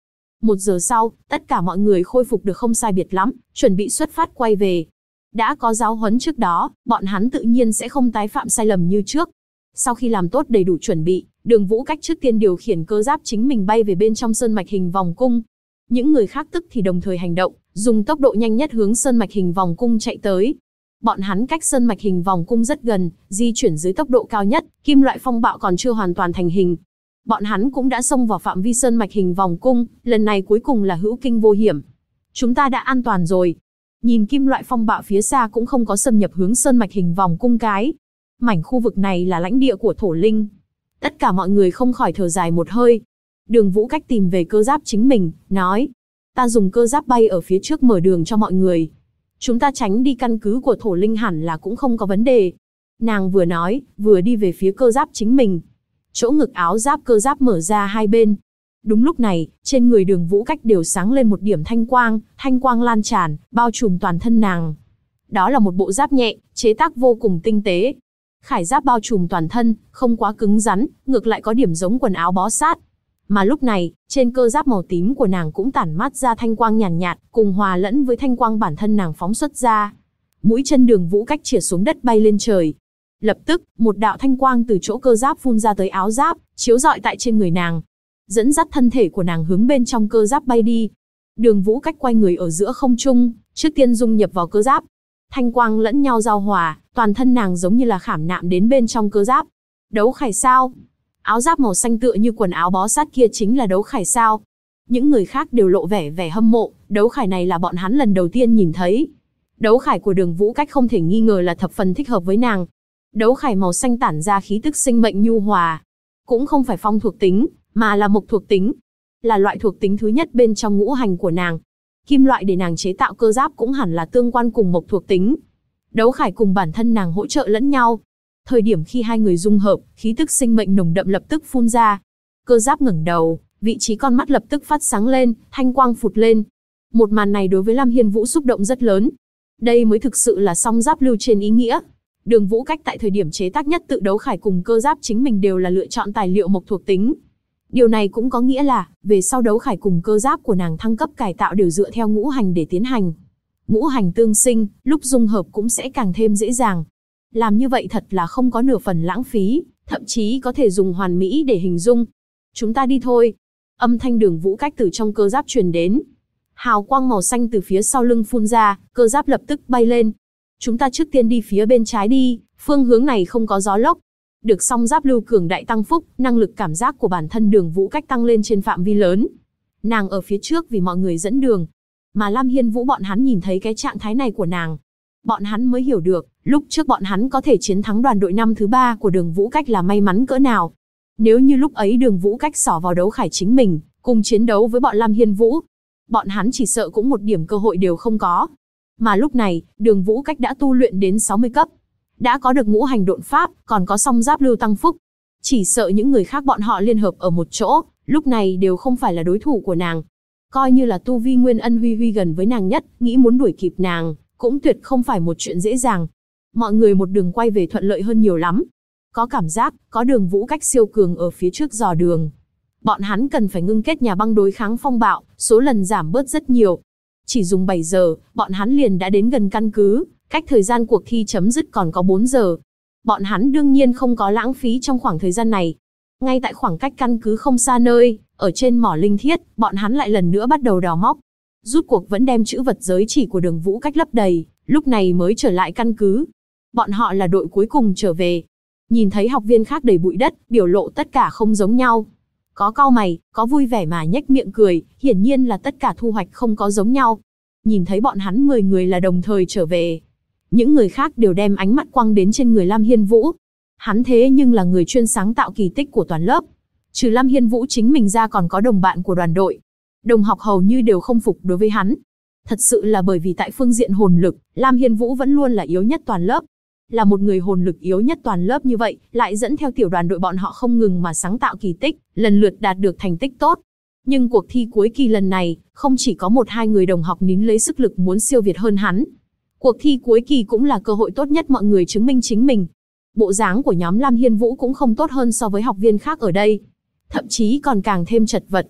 1 giờ sau, tất cả mọi người khôi phục được không sai biệt lắm, chuẩn bị xuất phát quay về. Đã có giáo huấn trước đó, bọn hắn tự nhiên sẽ không tái phạm sai lầm như trước. Sau khi làm tốt đầy đủ chuẩn bị, Đường Vũ Cách trước tiên điều khiển cơ giáp chính mình bay về bên trong sơn mạch hình vòng cung. Những người khác tức thì đồng thời hành động, dùng tốc độ nhanh nhất hướng sơn mạch hình vòng cung chạy tới. Bọn hắn cách sơn mạch hình vòng cung rất gần, di chuyển dưới tốc độ cao nhất, kim loại phong bạo còn chưa hoàn toàn thành hình. Bọn hắn cũng đã xông vào phạm vi sơn mạch hình vòng cung, lần này cuối cùng là hữu kinh vô hiểm. Chúng ta đã an toàn rồi. Nhìn kim loại phong bạo phía xa cũng không có xâm nhập hướng sơn mạch hình vòng cung cái. Mảnh khu vực này là lãnh địa của thổ linh. Tất cả mọi người không khỏi thở dài một hơi. Đường Vũ Cách tìm về cơ giáp chính mình, nói. Ta dùng cơ giáp bay ở phía trước mở đường cho mọi người. Chúng ta tránh đi căn cứ của thổ linh hẳn là cũng không có vấn đề. Nàng vừa nói, vừa đi về phía cơ giáp chính mình. Chỗ ngực áo giáp cơ giáp mở ra hai bên. Đúng lúc này, trên người Đường Vũ Cách đều sáng lên một điểm thanh quang lan tràn, bao trùm toàn thân nàng. Đó là một bộ giáp nhẹ, chế tác vô cùng tinh tế. Khải giáp bao trùm toàn thân, không quá cứng rắn, ngược lại có điểm giống quần áo bó sát. Mà lúc này, trên cơ giáp màu tím của nàng cũng tản mát ra thanh quang nhàn nhạt, cùng hòa lẫn với thanh quang bản thân nàng phóng xuất ra. Mũi chân Đường Vũ Cách chĩa xuống đất bay lên trời. Lập tức, một đạo thanh quang từ chỗ cơ giáp phun ra tới áo giáp, chiếu rọi tại trên người nàng. Dẫn dắt thân thể của nàng hướng bên trong cơ giáp bay đi. Đường Vũ Cách quay người ở giữa không trung, trước tiên dung nhập vào cơ giáp. Thanh quang lẫn nhau giao hòa, toàn thân nàng giống như là khảm nạm đến bên trong cơ giáp. Đấu khải sao? Áo giáp màu xanh tựa như quần áo bó sát kia chính là đấu khải sao? Những người khác đều lộ vẻ hâm mộ, đấu khải này là bọn hắn lần đầu tiên nhìn thấy. Đấu khải của Đường Vũ Cách không thể nghi ngờ là thập phần thích hợp với nàng. Đấu khải màu xanh tản ra khí tức sinh mệnh nhu hòa. Cũng không phải phong thuộc tính, mà là mộc thuộc tính. Là loại thuộc tính thứ nhất bên trong ngũ hành của nàng. Kim loại để nàng chế tạo cơ giáp cũng hẳn là tương quan cùng mộc thuộc tính. Đấu khải cùng bản thân nàng hỗ trợ lẫn nhau. Thời điểm khi hai người dung hợp, khí tức sinh mệnh nồng đậm lập tức phun ra. Cơ giáp ngẩng đầu, vị trí con mắt lập tức phát sáng lên, thanh quang phụt lên. Một màn này đối với Lam Hiên Vũ xúc động rất lớn. Đây mới thực sự là song giáp lưu trên ý nghĩa. Đường Vũ Cách tại thời điểm chế tác nhất tự đấu khải cùng cơ giáp chính mình đều là lựa chọn tài liệu mộc thuộc tính. Điều này cũng có nghĩa là, về sau đấu khải cùng cơ giáp của nàng thăng cấp cải tạo đều dựa theo ngũ hành để tiến hành. Ngũ hành tương sinh, lúc dung hợp cũng sẽ càng thêm dễ dàng. Làm như vậy thật là không có nửa phần lãng phí, thậm chí có thể dùng hoàn mỹ để hình dung. Chúng ta đi thôi. Âm thanh Đường Vũ Cách từ trong cơ giáp truyền đến. Hào quang màu xanh từ phía sau lưng phun ra, cơ giáp lập tức bay lên. Chúng ta trước tiên đi phía bên trái đi, phương hướng này không có gió lốc. Được song giáp lưu cường đại tăng phúc, năng lực cảm giác của bản thân Đường Vũ Cách tăng lên trên phạm vi lớn. Nàng ở phía trước vì mọi người dẫn đường. Mà Lam Hiên Vũ bọn hắn nhìn thấy cái trạng thái này của nàng. Bọn hắn mới hiểu được, lúc trước bọn hắn có thể chiến thắng đoàn đội năm thứ 3 của Đường Vũ Cách là may mắn cỡ nào. Nếu như lúc ấy Đường Vũ Cách xỏ vào đấu khải chính mình, cùng chiến đấu với bọn Lam Hiên Vũ, bọn hắn chỉ sợ cũng một điểm cơ hội đều không có. Mà lúc này, Đường Vũ Cách đã tu luyện đến 60 cấp. Đã có được ngũ hành độn pháp, còn có song giáp lưu tăng phúc. Chỉ sợ những người khác bọn họ liên hợp ở một chỗ, lúc này đều không phải là đối thủ của nàng. Coi như là tu vi Nguyên Ân Huy Huy gần với nàng nhất, nghĩ muốn đuổi kịp nàng, cũng tuyệt không phải một chuyện dễ dàng. Mọi người một đường quay về thuận lợi hơn nhiều lắm. Có cảm giác, có Đường Vũ Cách siêu cường ở phía trước dò đường. Bọn hắn cần phải ngưng kết nhà băng đối kháng phong bạo, số lần giảm bớt rất nhiều. Chỉ dùng 7 giờ, bọn hắn liền đã đến gần căn cứ, cách thời gian cuộc thi chấm dứt còn có 4 giờ. Bọn hắn đương nhiên không có lãng phí trong khoảng thời gian này. Ngay tại khoảng cách căn cứ không xa nơi, ở trên mỏ linh thiết, bọn hắn lại lần nữa bắt đầu đào móc. Rút cuộc vẫn đem chữ vật giới chỉ của Đường Vũ Cách lấp đầy, lúc này mới trở lại căn cứ. Bọn họ là đội cuối cùng trở về. Nhìn thấy học viên khác đầy bụi đất, biểu lộ tất cả không giống nhau. Có cau mày, có vui vẻ mà nhếch miệng cười, hiển nhiên là tất cả thu hoạch không có giống nhau. Nhìn thấy bọn hắn 10 người là đồng thời trở về. Những người khác đều đem ánh mắt quăng đến trên người Lam Hiên Vũ. Hắn thế nhưng là người chuyên sáng tạo kỳ tích của toàn lớp. Trừ Lam Hiên Vũ chính mình ra còn có đồng bạn của đoàn đội. Đồng học hầu như đều không phục đối với hắn. Thật sự là bởi vì tại phương diện hồn lực, Lam Hiên Vũ vẫn luôn là yếu nhất toàn lớp. Là một người hồn lực yếu nhất toàn lớp như vậy, lại dẫn theo tiểu đoàn đội bọn họ không ngừng mà sáng tạo kỳ tích, lần lượt đạt được thành tích tốt. Nhưng cuộc thi cuối kỳ lần này, không chỉ có 1-2 người đồng học nín lấy sức lực muốn siêu việt hơn hắn. Cuộc thi cuối kỳ cũng là cơ hội tốt nhất mọi người chứng minh chính mình. Bộ dáng của nhóm Lam Hiên Vũ cũng không tốt hơn so với học viên khác ở đây. Thậm chí còn càng thêm chật vật.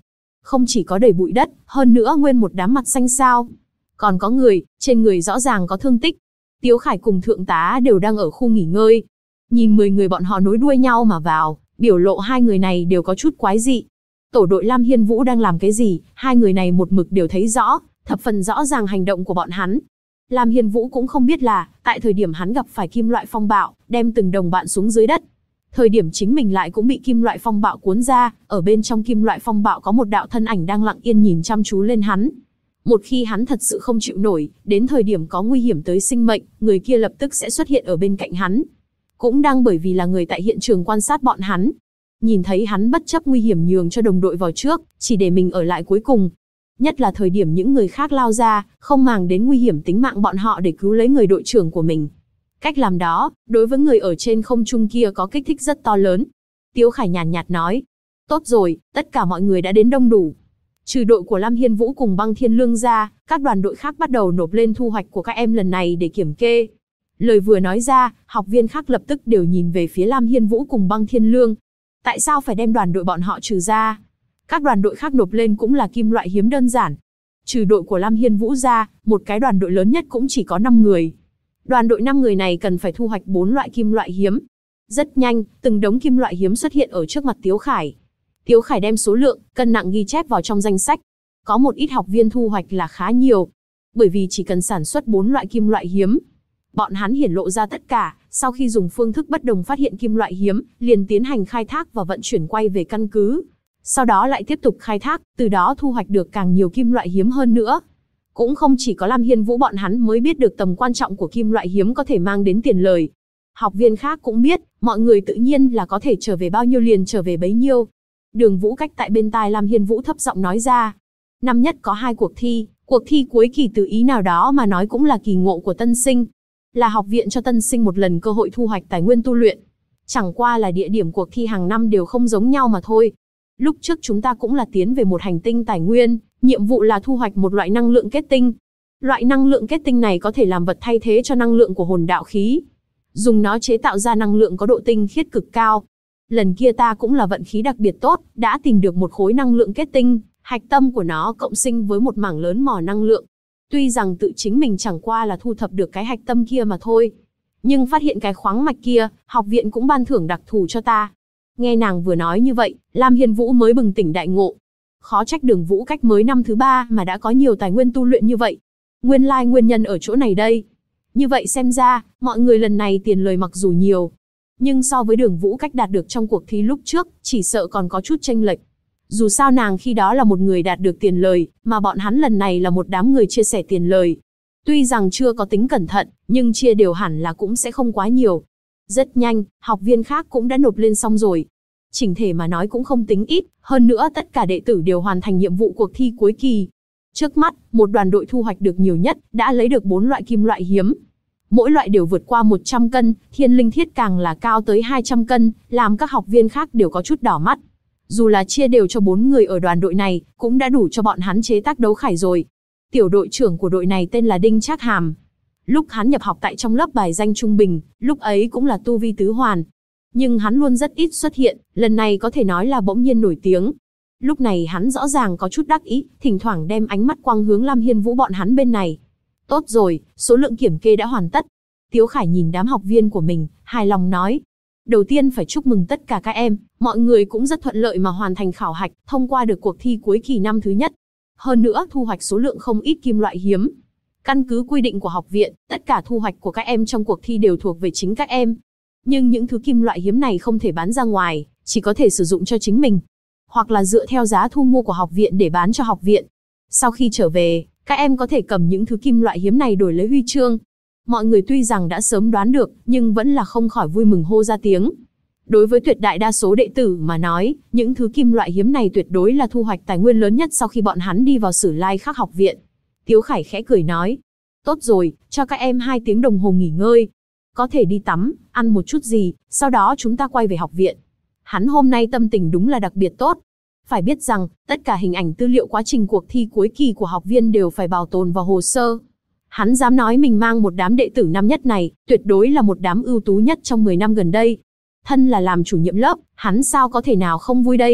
Không chỉ có đầy bụi đất, hơn nữa nguyên một đám mặt xanh xao. Còn có người, trên người rõ ràng có thương tích. Tiếu Khải cùng thượng tá đều đang ở khu nghỉ ngơi. Nhìn 10 người bọn họ nối đuôi nhau mà vào, biểu lộ hai người này đều có chút quái dị. Tổ đội Lam Hiên Vũ đang làm cái gì, hai người này một mực đều thấy rõ, thập phần rõ ràng hành động của bọn hắn. Lam Hiên Vũ cũng không biết là, tại thời điểm hắn gặp phải kim loại phong bạo, đem từng đồng bạn xuống dưới đất. Thời điểm chính mình lại cũng bị kim loại phong bạo cuốn ra, ở bên trong kim loại phong bạo có một đạo thân ảnh đang lặng yên nhìn chăm chú lên hắn. Một khi hắn thật sự không chịu nổi, đến thời điểm có nguy hiểm tới sinh mệnh, người kia lập tức sẽ xuất hiện ở bên cạnh hắn. Cũng đang bởi vì là người tại hiện trường quan sát bọn hắn. Nhìn thấy hắn bất chấp nguy hiểm nhường cho đồng đội vào trước, chỉ để mình ở lại cuối cùng. Nhất là thời điểm những người khác lao ra, không màng đến nguy hiểm tính mạng bọn họ để cứu lấy người đội trưởng của mình. Cách làm đó, đối với người ở trên không trung kia có kích thích rất to lớn. Tiếu Khải nhàn nhạt nói. Tốt rồi, tất cả mọi người đã đến đông đủ. Trừ đội của Lam Hiên Vũ cùng Băng Thiên Lương ra, các đoàn đội khác bắt đầu nộp lên thu hoạch của các em lần này để kiểm kê. Lời vừa nói ra, học viên khác lập tức đều nhìn về phía Lam Hiên Vũ cùng Băng Thiên Lương. Tại sao phải đem đoàn đội bọn họ trừ ra? Các đoàn đội khác nộp lên cũng là kim loại hiếm đơn giản. Trừ đội của Lam Hiên Vũ ra, một cái đoàn đội lớn nhất cũng chỉ có 5 người. Đoàn đội 5 người này cần phải thu hoạch 4 loại kim loại hiếm. Rất nhanh, từng đống kim loại hiếm xuất hiện ở trước mặt Tiếu Khải. Tiếu Khải đem số lượng, cân nặng ghi chép vào trong danh sách. Có một ít học viên thu hoạch là khá nhiều. Bởi vì chỉ cần sản xuất 4 loại kim loại hiếm. Bọn hắn hiển lộ ra tất cả, sau khi dùng phương thức bất đồng phát hiện kim loại hiếm, liền tiến hành khai thác và vận chuyển quay về căn cứ. Sau đó lại tiếp tục khai thác, từ đó thu hoạch được càng nhiều kim loại hiếm hơn nữa. Cũng không chỉ có Lam Hiên Vũ bọn hắn mới biết được tầm quan trọng của kim loại hiếm có thể mang đến tiền lời. Học viên khác cũng biết, mọi người tự nhiên là có thể trở về bao nhiêu liền trở về bấy nhiêu. Đường Vũ Cách tại bên tai Lam Hiên Vũ thấp giọng nói ra. Năm nhất có 2 cuộc thi cuối kỳ từ ý nào đó mà nói cũng là kỳ ngộ của tân sinh. Là học viện cho tân sinh một lần cơ hội thu hoạch tài nguyên tu luyện. Chẳng qua là địa điểm cuộc thi hàng năm đều không giống nhau mà thôi. Lúc trước chúng ta cũng là tiến về một hành tinh tài nguyên, nhiệm vụ là thu hoạch một loại năng lượng kết tinh. Loại năng lượng kết tinh này có thể làm vật thay thế cho năng lượng của hồn đạo khí. Dùng nó chế tạo ra năng lượng có độ tinh khiết cực cao. Lần kia ta cũng là vận khí đặc biệt tốt, đã tìm được một khối năng lượng kết tinh, hạch tâm của nó cộng sinh với một mảng lớn mỏ năng lượng. Tuy rằng tự chính mình chẳng qua là thu thập được cái hạch tâm kia mà thôi. Nhưng phát hiện cái khoáng mạch kia, học viện cũng ban thưởng đặc thù cho ta. Nghe nàng vừa nói như vậy, Lam Hiên Vũ mới bừng tỉnh đại ngộ. Khó trách Đường Vũ Cách mới năm thứ 3 mà đã có nhiều tài nguyên tu luyện như vậy. Nguyên lai nguyên nhân ở chỗ này đây. Như vậy xem ra, mọi người lần này tiền lời mặc dù nhiều. Nhưng so với Đường Vũ Cách đạt được trong cuộc thi lúc trước, chỉ sợ còn có chút chênh lệch. Dù sao nàng khi đó là một người đạt được tiền lời, mà bọn hắn lần này là một đám người chia sẻ tiền lời. Tuy rằng chưa có tính cẩn thận, nhưng chia đều hẳn là cũng sẽ không quá nhiều. Rất nhanh, học viên khác cũng đã nộp lên xong rồi. Chỉnh thể mà nói cũng không tính ít, hơn nữa tất cả đệ tử đều hoàn thành nhiệm vụ cuộc thi cuối kỳ. Trước mắt, một đoàn đội thu hoạch được nhiều nhất, đã lấy được 4 loại kim loại hiếm. Mỗi loại đều vượt qua 100 cân, thiên linh thiết càng là cao tới 200 cân, làm các học viên khác đều có chút đỏ mắt. Dù là chia đều cho 4 người ở đoàn đội này, cũng đã đủ cho bọn hắn chế tác đấu khải rồi. Tiểu đội trưởng của đội này tên là Đinh Trác Hàm. Lúc hắn nhập học tại trong lớp bài danh trung bình, lúc ấy cũng là tu vi tứ hoàn. Nhưng hắn luôn rất ít xuất hiện, lần này có thể nói là bỗng nhiên nổi tiếng. Lúc này hắn rõ ràng có chút đắc ý, thỉnh thoảng đem ánh mắt quang hướng Lam Hiên Vũ bọn hắn bên này. Tốt rồi, số lượng kiểm kê đã hoàn tất. Tiếu Khải nhìn đám học viên của mình, hài lòng nói. Đầu tiên phải chúc mừng tất cả các em, mọi người cũng rất thuận lợi mà hoàn thành khảo hạch, thông qua được cuộc thi cuối kỳ năm thứ nhất. Hơn nữa thu hoạch số lượng không ít kim loại hiếm. Căn cứ quy định của học viện, tất cả thu hoạch của các em trong cuộc thi đều thuộc về chính các em. Nhưng những thứ kim loại hiếm này không thể bán ra ngoài, chỉ có thể sử dụng cho chính mình. Hoặc là dựa theo giá thu mua của học viện để bán cho học viện. Sau khi trở về, các em có thể cầm những thứ kim loại hiếm này đổi lấy huy chương. Mọi người tuy rằng đã sớm đoán được, nhưng vẫn là không khỏi vui mừng hô ra tiếng. Đối với tuyệt đại đa số đệ tử mà nói, những thứ kim loại hiếm này tuyệt đối là thu hoạch tài nguyên lớn nhất sau khi bọn hắn đi vào Sử Lai Khắc học viện. Tiếu Khải khẽ cười nói. Tốt rồi, cho các em 2 tiếng đồng hồ nghỉ ngơi. Có thể đi tắm, ăn một chút gì, sau đó chúng ta quay về học viện. Hắn hôm nay tâm tình đúng là đặc biệt tốt. Phải biết rằng, tất cả hình ảnh tư liệu quá trình cuộc thi cuối kỳ của học viên đều phải bảo tồn vào hồ sơ. Hắn dám nói mình mang một đám đệ tử năm nhất này, tuyệt đối là một đám ưu tú nhất trong 10 năm gần đây. Thân là làm chủ nhiệm lớp, hắn sao có thể nào không vui đây?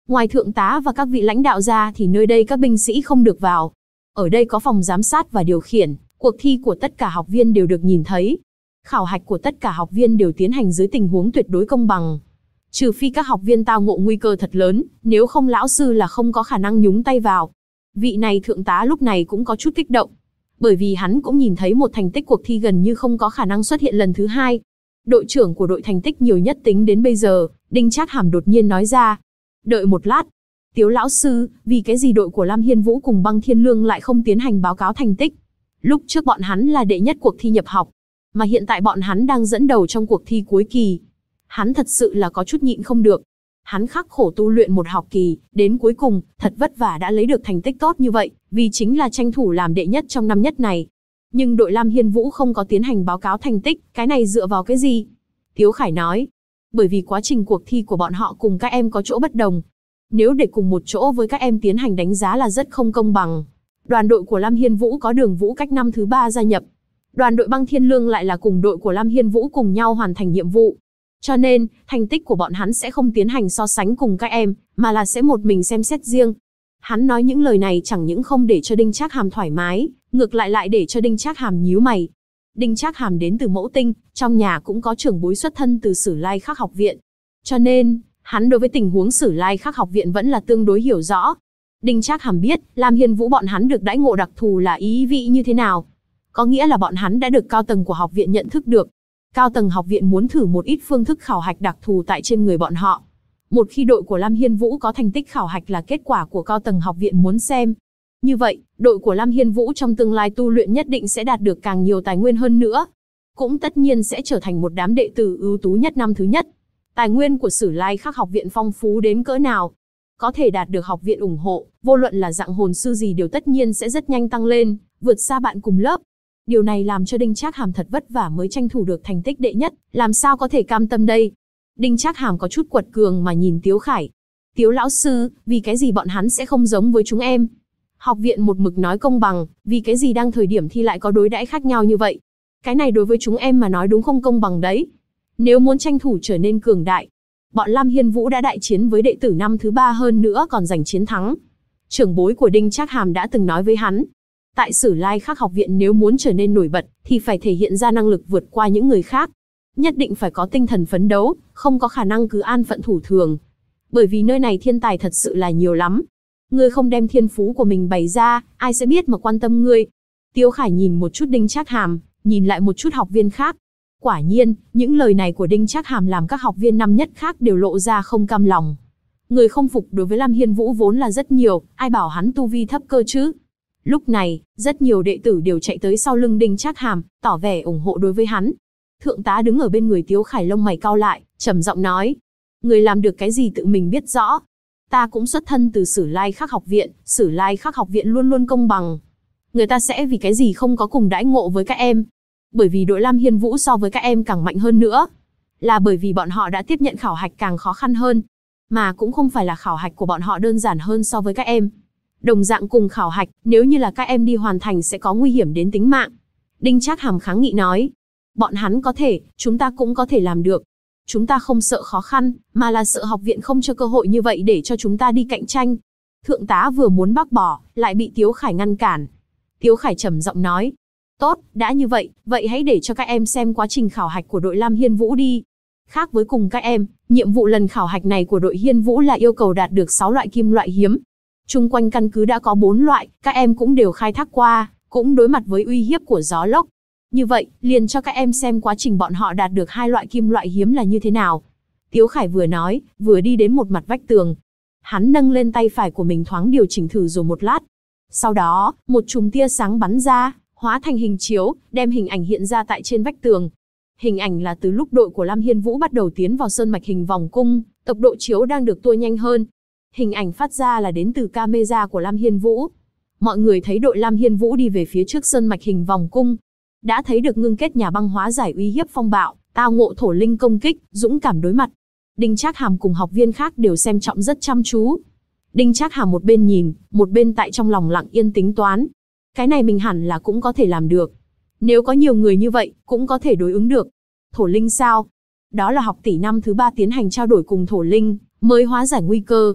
Ngoài thượng tá và các vị lãnh đạo ra thì nơi đây các binh sĩ không được vào. Ở đây có phòng giám sát và điều khiển, cuộc thi của tất cả học viên đều được nhìn thấy. Khảo hạch của tất cả học viên đều tiến hành dưới tình huống tuyệt đối công bằng. Trừ phi các học viên tao ngộ nguy cơ thật lớn, nếu không lão sư là không có khả năng nhúng tay vào. Vị này thượng tá lúc này cũng có chút kích động. Bởi vì hắn cũng nhìn thấy một thành tích cuộc thi gần như không có khả năng xuất hiện lần thứ hai. Đội trưởng của đội thành tích nhiều nhất tính đến bây giờ, Đinh Trác Hàm đột nhiên nói ra. Đợi một lát. Tiếu lão sư, vì cái gì đội của Lam Hiên Vũ cùng Băng Thiên Lương lại không tiến hành báo cáo thành tích? Lúc trước bọn hắn là đệ nhất cuộc thi nhập học, mà hiện tại bọn hắn đang dẫn đầu trong cuộc thi cuối kỳ. Hắn thật sự là có chút nhịn không được. Hắn khắc khổ tu luyện một học kỳ, đến cuối cùng, thật vất vả đã lấy được thành tích tốt như vậy, vì chính là tranh thủ làm đệ nhất trong năm nhất này. Nhưng đội Lam Hiên Vũ không có tiến hành báo cáo thành tích, cái này dựa vào cái gì? Tiếu Khải nói, bởi vì quá trình cuộc thi của bọn họ cùng các em có chỗ bất đồng. Nếu để cùng một chỗ với các em tiến hành đánh giá là rất không công bằng. Đoàn đội của Lam Hiên Vũ có Đường Vũ Cách năm thứ 3 gia nhập. Đoàn đội Băng Thiên Lương lại là cùng đội của Lam Hiên Vũ cùng nhau hoàn thành nhiệm vụ. Cho nên, thành tích của bọn hắn sẽ không tiến hành so sánh cùng các em, mà là sẽ một mình xem xét riêng. Hắn nói những lời này chẳng những không để cho Đinh Trác Hàm thoải mái, ngược lại để cho Đinh Trác Hàm nhíu mày. Đinh Trác Hàm đến từ Mẫu Tinh, trong nhà cũng có trưởng bối xuất thân từ Sử Lai Khắc học viện. Cho nên, hắn đối với tình huống Sử Lai Khắc học viện vẫn là tương đối hiểu rõ. Đinh Trác Hàm biết, Lam Hiên Vũ bọn hắn được đãi ngộ đặc thù là ý vị như thế nào. Có nghĩa là bọn hắn đã được cao tầng của học viện nhận thức được. Cao tầng học viện muốn thử một ít phương thức khảo hạch đặc thù tại trên người bọn họ. Một khi đội của Lam Hiên Vũ có thành tích khảo hạch là kết quả của cao tầng học viện muốn xem. Như vậy, đội của Lam Hiên Vũ trong tương lai tu luyện nhất định sẽ đạt được càng nhiều tài nguyên hơn nữa. Cũng tất nhiên sẽ trở thành một đám đệ tử ưu tú nhất năm thứ nhất. Tài nguyên của Sử Lai Khắc học viện phong phú đến cỡ nào? Có thể đạt được học viện ủng hộ, vô luận là dạng hồn sư gì đều tất nhiên sẽ rất nhanh tăng lên, vượt xa bạn cùng lớp. Điều này làm cho Đinh Trác Hàm thật vất vả mới tranh thủ được thành tích đệ nhất, làm sao có thể cam tâm đây? Đinh Trác Hàm có chút quật cường mà nhìn Tiếu Khải. Tiếu lão sư, vì cái gì bọn hắn sẽ không giống với chúng em? Học viện một mực nói công bằng, vì cái gì đang thời điểm thi lại có đối đãi khác nhau như vậy? Cái này đối với chúng em mà nói đúng không công bằng đấy. Nếu muốn tranh thủ trở nên cường đại, bọn Lam Hiên Vũ đã đại chiến với đệ tử năm thứ 3 hơn nữa còn giành chiến thắng. Trưởng bối của Đinh Trác Hàm đã từng nói với hắn, tại Sử Lai Khắc học viện nếu muốn trở nên nổi bật thì phải thể hiện ra năng lực vượt qua những người khác. Nhất định phải có tinh thần phấn đấu, không có khả năng cứ an phận thủ thường. Bởi vì nơi này thiên tài thật sự là nhiều lắm. Ngươi không đem thiên phú của mình bày ra, ai sẽ biết mà quan tâm ngươi. Tiếu Khải nhìn một chút Đinh Trác Hàm, nhìn lại một chút học viên khác. Quả nhiên, những lời này của Đinh Trác Hàm làm các học viên năm nhất khác đều lộ ra không cam lòng. Người không phục đối với Lam Hiên Vũ vốn là rất nhiều, ai bảo hắn tu vi thấp cơ chứ. Lúc này, rất nhiều đệ tử đều chạy tới sau lưng Đinh Trác Hàm, tỏ vẻ ủng hộ đối với hắn. Thượng tá đứng ở bên người Tiếu Khải lông mày cau lại, trầm giọng nói. Người làm được cái gì tự mình biết rõ. Ta cũng xuất thân từ Sử Lai Khắc học viện, Sử Lai Khắc học viện luôn luôn công bằng. Người ta sẽ vì cái gì không có cùng đãi ngộ với các em. Bởi vì đội Lam Hiên Vũ so với các em càng mạnh hơn nữa. Là bởi vì bọn họ đã tiếp nhận khảo hạch càng khó khăn hơn. Mà cũng không phải là khảo hạch của bọn họ đơn giản hơn so với các em. Đồng dạng cùng khảo hạch, nếu như là các em đi hoàn thành sẽ có nguy hiểm đến tính mạng. Đinh Trác Hàm kháng nghị nói. Bọn hắn có thể, chúng ta cũng có thể làm được. Chúng ta không sợ khó khăn, mà là sợ học viện không cho cơ hội như vậy để cho chúng ta đi cạnh tranh. Thượng tá vừa muốn bác bỏ, lại bị Tiếu Khải ngăn cản. Tiếu Khải trầm giọng nói. Tốt, đã như vậy, vậy hãy để cho các em xem quá trình khảo hạch của đội Lam Hiên Vũ đi. Khác với cùng các em, nhiệm vụ lần khảo hạch này của đội Hiên Vũ là yêu cầu đạt được 6 loại kim loại hiếm. Chung quanh căn cứ đã có 4 loại, các em cũng đều khai thác qua, cũng đối mặt với uy hiếp của gió lốc. Như vậy, liền cho các em xem quá trình bọn họ đạt được 2 loại kim loại hiếm là như thế nào. Tiếu Khải vừa nói, vừa đi đến một mặt vách tường. Hắn nâng lên tay phải của mình thoáng điều chỉnh thử rồi một lát. Sau đó, một chùm tia sáng bắn ra, hóa thành hình chiếu, đem hình ảnh hiện ra tại trên vách tường. Hình ảnh là từ lúc đội của Lam Hiên Vũ bắt đầu tiến vào sơn mạch hình vòng cung, tốc độ chiếu đang được tua nhanh hơn. Hình ảnh phát ra là đến từ camera của Lam Hiên Vũ. Mọi người thấy đội Lam Hiên Vũ đi về phía trước sơn mạch hình vòng cung. Đã thấy được ngưng kết nhà băng hóa giải uy hiếp phong bạo, tao ngộ thổ linh công kích, dũng cảm đối mặt. Đinh Trác Hàm cùng học viên khác đều xem trọng rất chăm chú. Đinh Trác Hàm một bên nhìn, một bên tại trong lòng lặng yên tính toán. Cái này mình hẳn là cũng có thể làm được. Nếu có nhiều người như vậy, cũng có thể đối ứng được. Thổ linh sao? Đó là học tỷ năm thứ 3 tiến hành trao đổi cùng thổ linh, mới hóa giải nguy cơ.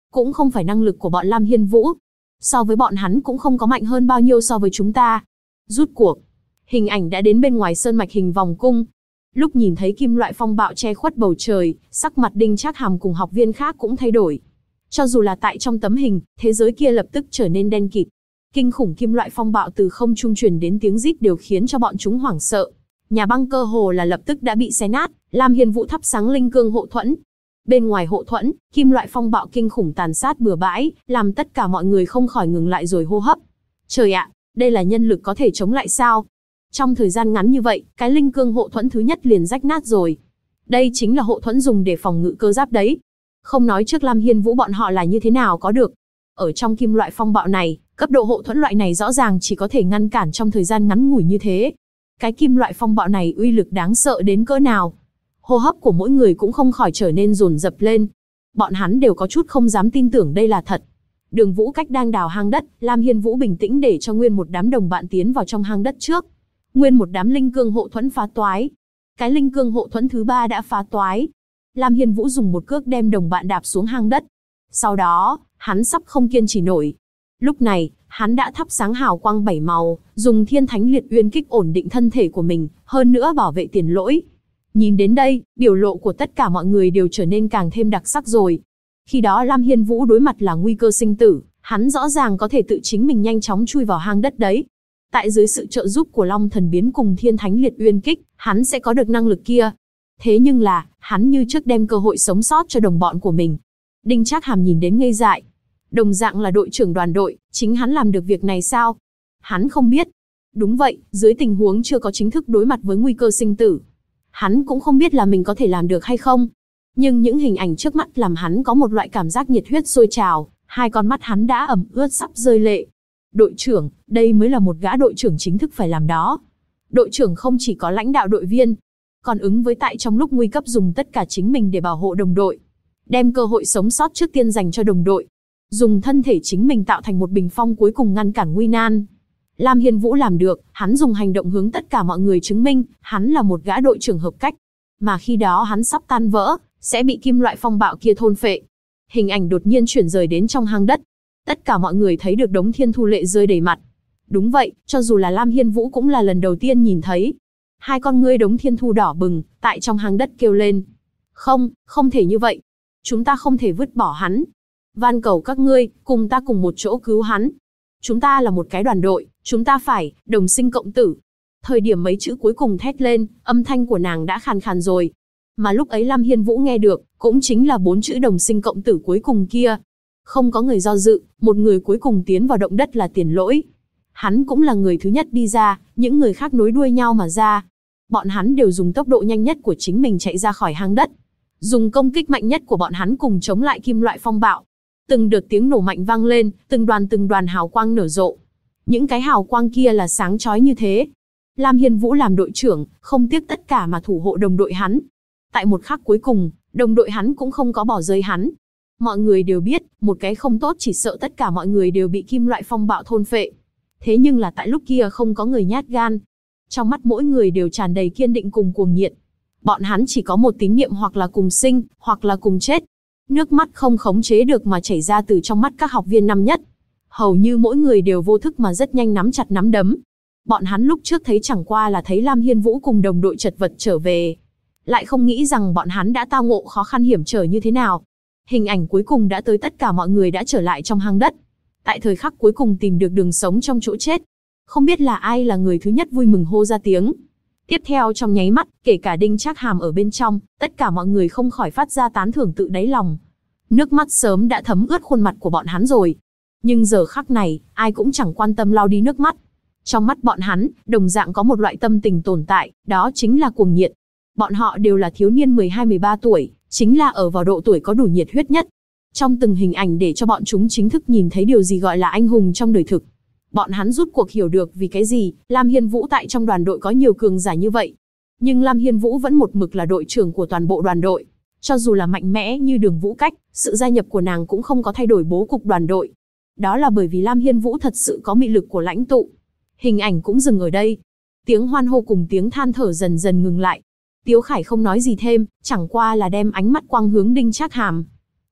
Cũng không phải năng lực của bọn Lam Hiên Vũ. So với bọn hắn cũng không có mạnh hơn bao nhiêu so với chúng ta. Rút cuộc. Hình ảnh đã đến bên ngoài sơn mạch hình vòng cung. Lúc nhìn thấy kim loại phong bạo che khuất bầu trời, sắc mặt Đinh Trác Hàm cùng học viên khác cũng thay đổi. Cho dù là tại trong tấm hình, thế giới kia lập tức trở nên đen kịt. Kinh khủng kim loại phong bạo từ không trung truyền đến tiếng rít đều khiến cho bọn chúng hoảng sợ. Nhà băng cơ hồ là lập tức đã bị xé nát, Lam Hiên Vũ thắp sáng linh cương hộ thuẫn. Bên ngoài hộ thuẫn, kim loại phong bạo kinh khủng tàn sát bừa bãi, làm tất cả mọi người không khỏi ngừng lại rồi hô hấp. Trời ạ, đây là nhân lực có thể chống lại sao? Trong thời gian ngắn như vậy, cái linh cương hộ thuẫn thứ nhất liền rách nát rồi. Đây chính là hộ thuẫn dùng để phòng ngự cơ giáp đấy. Không nói trước Lam Hiên Vũ bọn họ là như thế nào có được. Ở trong kim loại phong bạo này, cấp độ hộ thuẫn loại này rõ ràng chỉ có thể ngăn cản trong thời gian ngắn ngủi như thế. Cái kim loại phong bạo này uy lực đáng sợ đến cỡ nào. Hô hấp của mỗi người cũng không khỏi trở nên dồn dập lên. Bọn hắn đều có chút không dám tin tưởng đây là thật. Đường Vũ Cách đang đào hang đất, Lam Hiên Vũ bình tĩnh để cho nguyên một đám đồng bạn tiến vào trong hang đất trước. Nguyên một đám linh cương hộ thuẫn phá toái. Cái linh cương hộ thuẫn thứ 3 đã phá toái. Lam Hiên Vũ dùng một cước đem đồng bạn đạp xuống hang đất. Sau đó, hắn sắp không kiên trì nổi. Lúc này, hắn đã thắp sáng hào quang 7 màu, dùng Thiên Thánh Liệt Uyên Kích ổn định thân thể của mình, hơn nữa bảo vệ tiền lỗi. Nhìn đến đây, biểu lộ của tất cả mọi người đều trở nên càng thêm đặc sắc rồi. Khi đó Lam Hiên Vũ đối mặt là nguy cơ sinh tử, hắn rõ ràng có thể tự chính mình nhanh chóng chui vào hang đất đấy. Tại dưới sự trợ giúp của Long Thần Biến cùng Thiên Thánh Liệt Uyên Kích, hắn sẽ có được năng lực kia. Thế nhưng là, hắn như trước đem cơ hội sống sót cho đồng bọn của mình. Đinh Trác Hàm nhìn đến ngây dại. Đồng dạng là đội trưởng đoàn đội, chính hắn làm được việc này sao? Hắn không biết. Đúng vậy, dưới tình huống chưa có chính thức đối mặt với nguy cơ sinh tử, hắn cũng không biết là mình có thể làm được hay không. Nhưng những hình ảnh trước mắt làm hắn có một loại cảm giác nhiệt huyết sôi trào, hai con mắt hắn đã ẩm ướt sắp rơi lệ. Đội trưởng, đây mới là một gã đội trưởng chính thức phải làm đó. Đội trưởng không chỉ có lãnh đạo đội viên, còn ứng với tại trong lúc nguy cấp dùng tất cả chính mình để bảo hộ đồng đội. Đem cơ hội sống sót trước tiên dành cho đồng đội. Dùng thân thể chính mình tạo thành một bình phong cuối cùng ngăn cản nguy nan. Lam Hiên Vũ làm được, hắn dùng hành động hướng tất cả mọi người chứng minh, hắn là một gã đội trưởng hợp cách. Mà khi đó hắn sắp tan vỡ, sẽ bị kim loại phong bạo kia thôn phệ. Hình ảnh đột nhiên chuyển rời đến trong hang đất. Tất cả mọi người thấy được đống thiên thu lệ rơi đầy mặt. Đúng vậy, cho dù là Lam Hiên Vũ cũng là lần đầu tiên nhìn thấy. Hai con ngươi đống thiên thu đỏ bừng, tại trong hang đất kêu lên. Không, không thể như vậy. Chúng ta không thể vứt bỏ hắn. Van cầu các ngươi, cùng ta cùng một chỗ cứu hắn. Chúng ta là một cái đoàn đội, chúng ta phải, đồng sinh cộng tử. Thời điểm mấy chữ cuối cùng thét lên, âm thanh của nàng đã khàn khàn rồi. Mà lúc ấy Lam Hiên Vũ nghe được, cũng chính là 4 chữ đồng sinh cộng tử cuối cùng kia. Không có người do dự, một người cuối cùng tiến vào động đất là Tiền Lỗi. Hắn cũng là người thứ nhất đi ra, những người khác nối đuôi nhau mà ra. Bọn hắn đều dùng tốc độ nhanh nhất của chính mình chạy ra khỏi hang đất. Dùng công kích mạnh nhất của bọn hắn cùng chống lại kim loại phong bạo. Từng đợt tiếng nổ mạnh vang lên, từng đoàn hào quang nở rộ. Những cái hào quang kia là sáng chói như thế. Lam Hiên Vũ làm đội trưởng, không tiếc tất cả mà thủ hộ đồng đội hắn. Tại một khắc cuối cùng, đồng đội hắn cũng không có bỏ rơi hắn. Mọi người đều biết, một cái không tốt chỉ sợ tất cả mọi người đều bị kim loại phong bạo thôn phệ. Thế nhưng là tại lúc kia không có người nhát gan. Trong mắt mỗi người đều tràn đầy kiên định cùng cuồng nhiệt. Bọn hắn chỉ có một tín niệm, hoặc là cùng sinh, hoặc là cùng chết. Nước mắt không khống chế được mà chảy ra từ trong mắt các học viên năm nhất. Hầu như mỗi người đều vô thức mà rất nhanh nắm chặt nắm đấm. Bọn hắn lúc trước thấy chẳng qua là thấy Lam Hiên Vũ cùng đồng đội chật vật trở về. Lại không nghĩ rằng bọn hắn đã tao ngộ khó khăn hiểm trở như thế nào. Hình ảnh cuối cùng đã tới, tất cả mọi người đã trở lại trong hang đất. Tại thời khắc cuối cùng tìm được đường sống trong chỗ chết. Không biết là ai là người thứ nhất vui mừng hô ra tiếng. Tiếp theo trong nháy mắt, kể cả Đinh Trác Hàm ở bên trong, tất cả mọi người không khỏi phát ra tán thưởng tự đáy lòng. Nước mắt sớm đã thấm ướt khuôn mặt của bọn hắn rồi. Nhưng giờ khắc này, ai cũng chẳng quan tâm lau đi nước mắt. Trong mắt bọn hắn, đồng dạng có một loại tâm tình tồn tại, đó chính là cuồng nhiệt. Bọn họ đều là thiếu niên 12-13 tuổi, chính là ở vào độ tuổi có đủ nhiệt huyết nhất. Trong từng hình ảnh để cho bọn chúng chính thức nhìn thấy điều gì gọi là anh hùng trong đời thực. Bọn hắn rút cuộc hiểu được vì cái gì Lam Hiên Vũ tại trong đoàn đội có nhiều cường giả như vậy. Nhưng Lam Hiên Vũ vẫn một mực là đội trưởng của toàn bộ đoàn đội. Cho dù là mạnh mẽ như Đường Vũ Cách, sự gia nhập của nàng cũng không có thay đổi bố cục đoàn đội. Đó là bởi vì Lam Hiên Vũ thật sự có mị lực của lãnh tụ. Hình ảnh cũng dừng ở đây. Tiếng hoan hô cùng tiếng than thở dần dần ngừng lại. Tiếu Khải không nói gì thêm, chẳng qua là đem ánh mắt quang hướng Đinh Trác Hàm.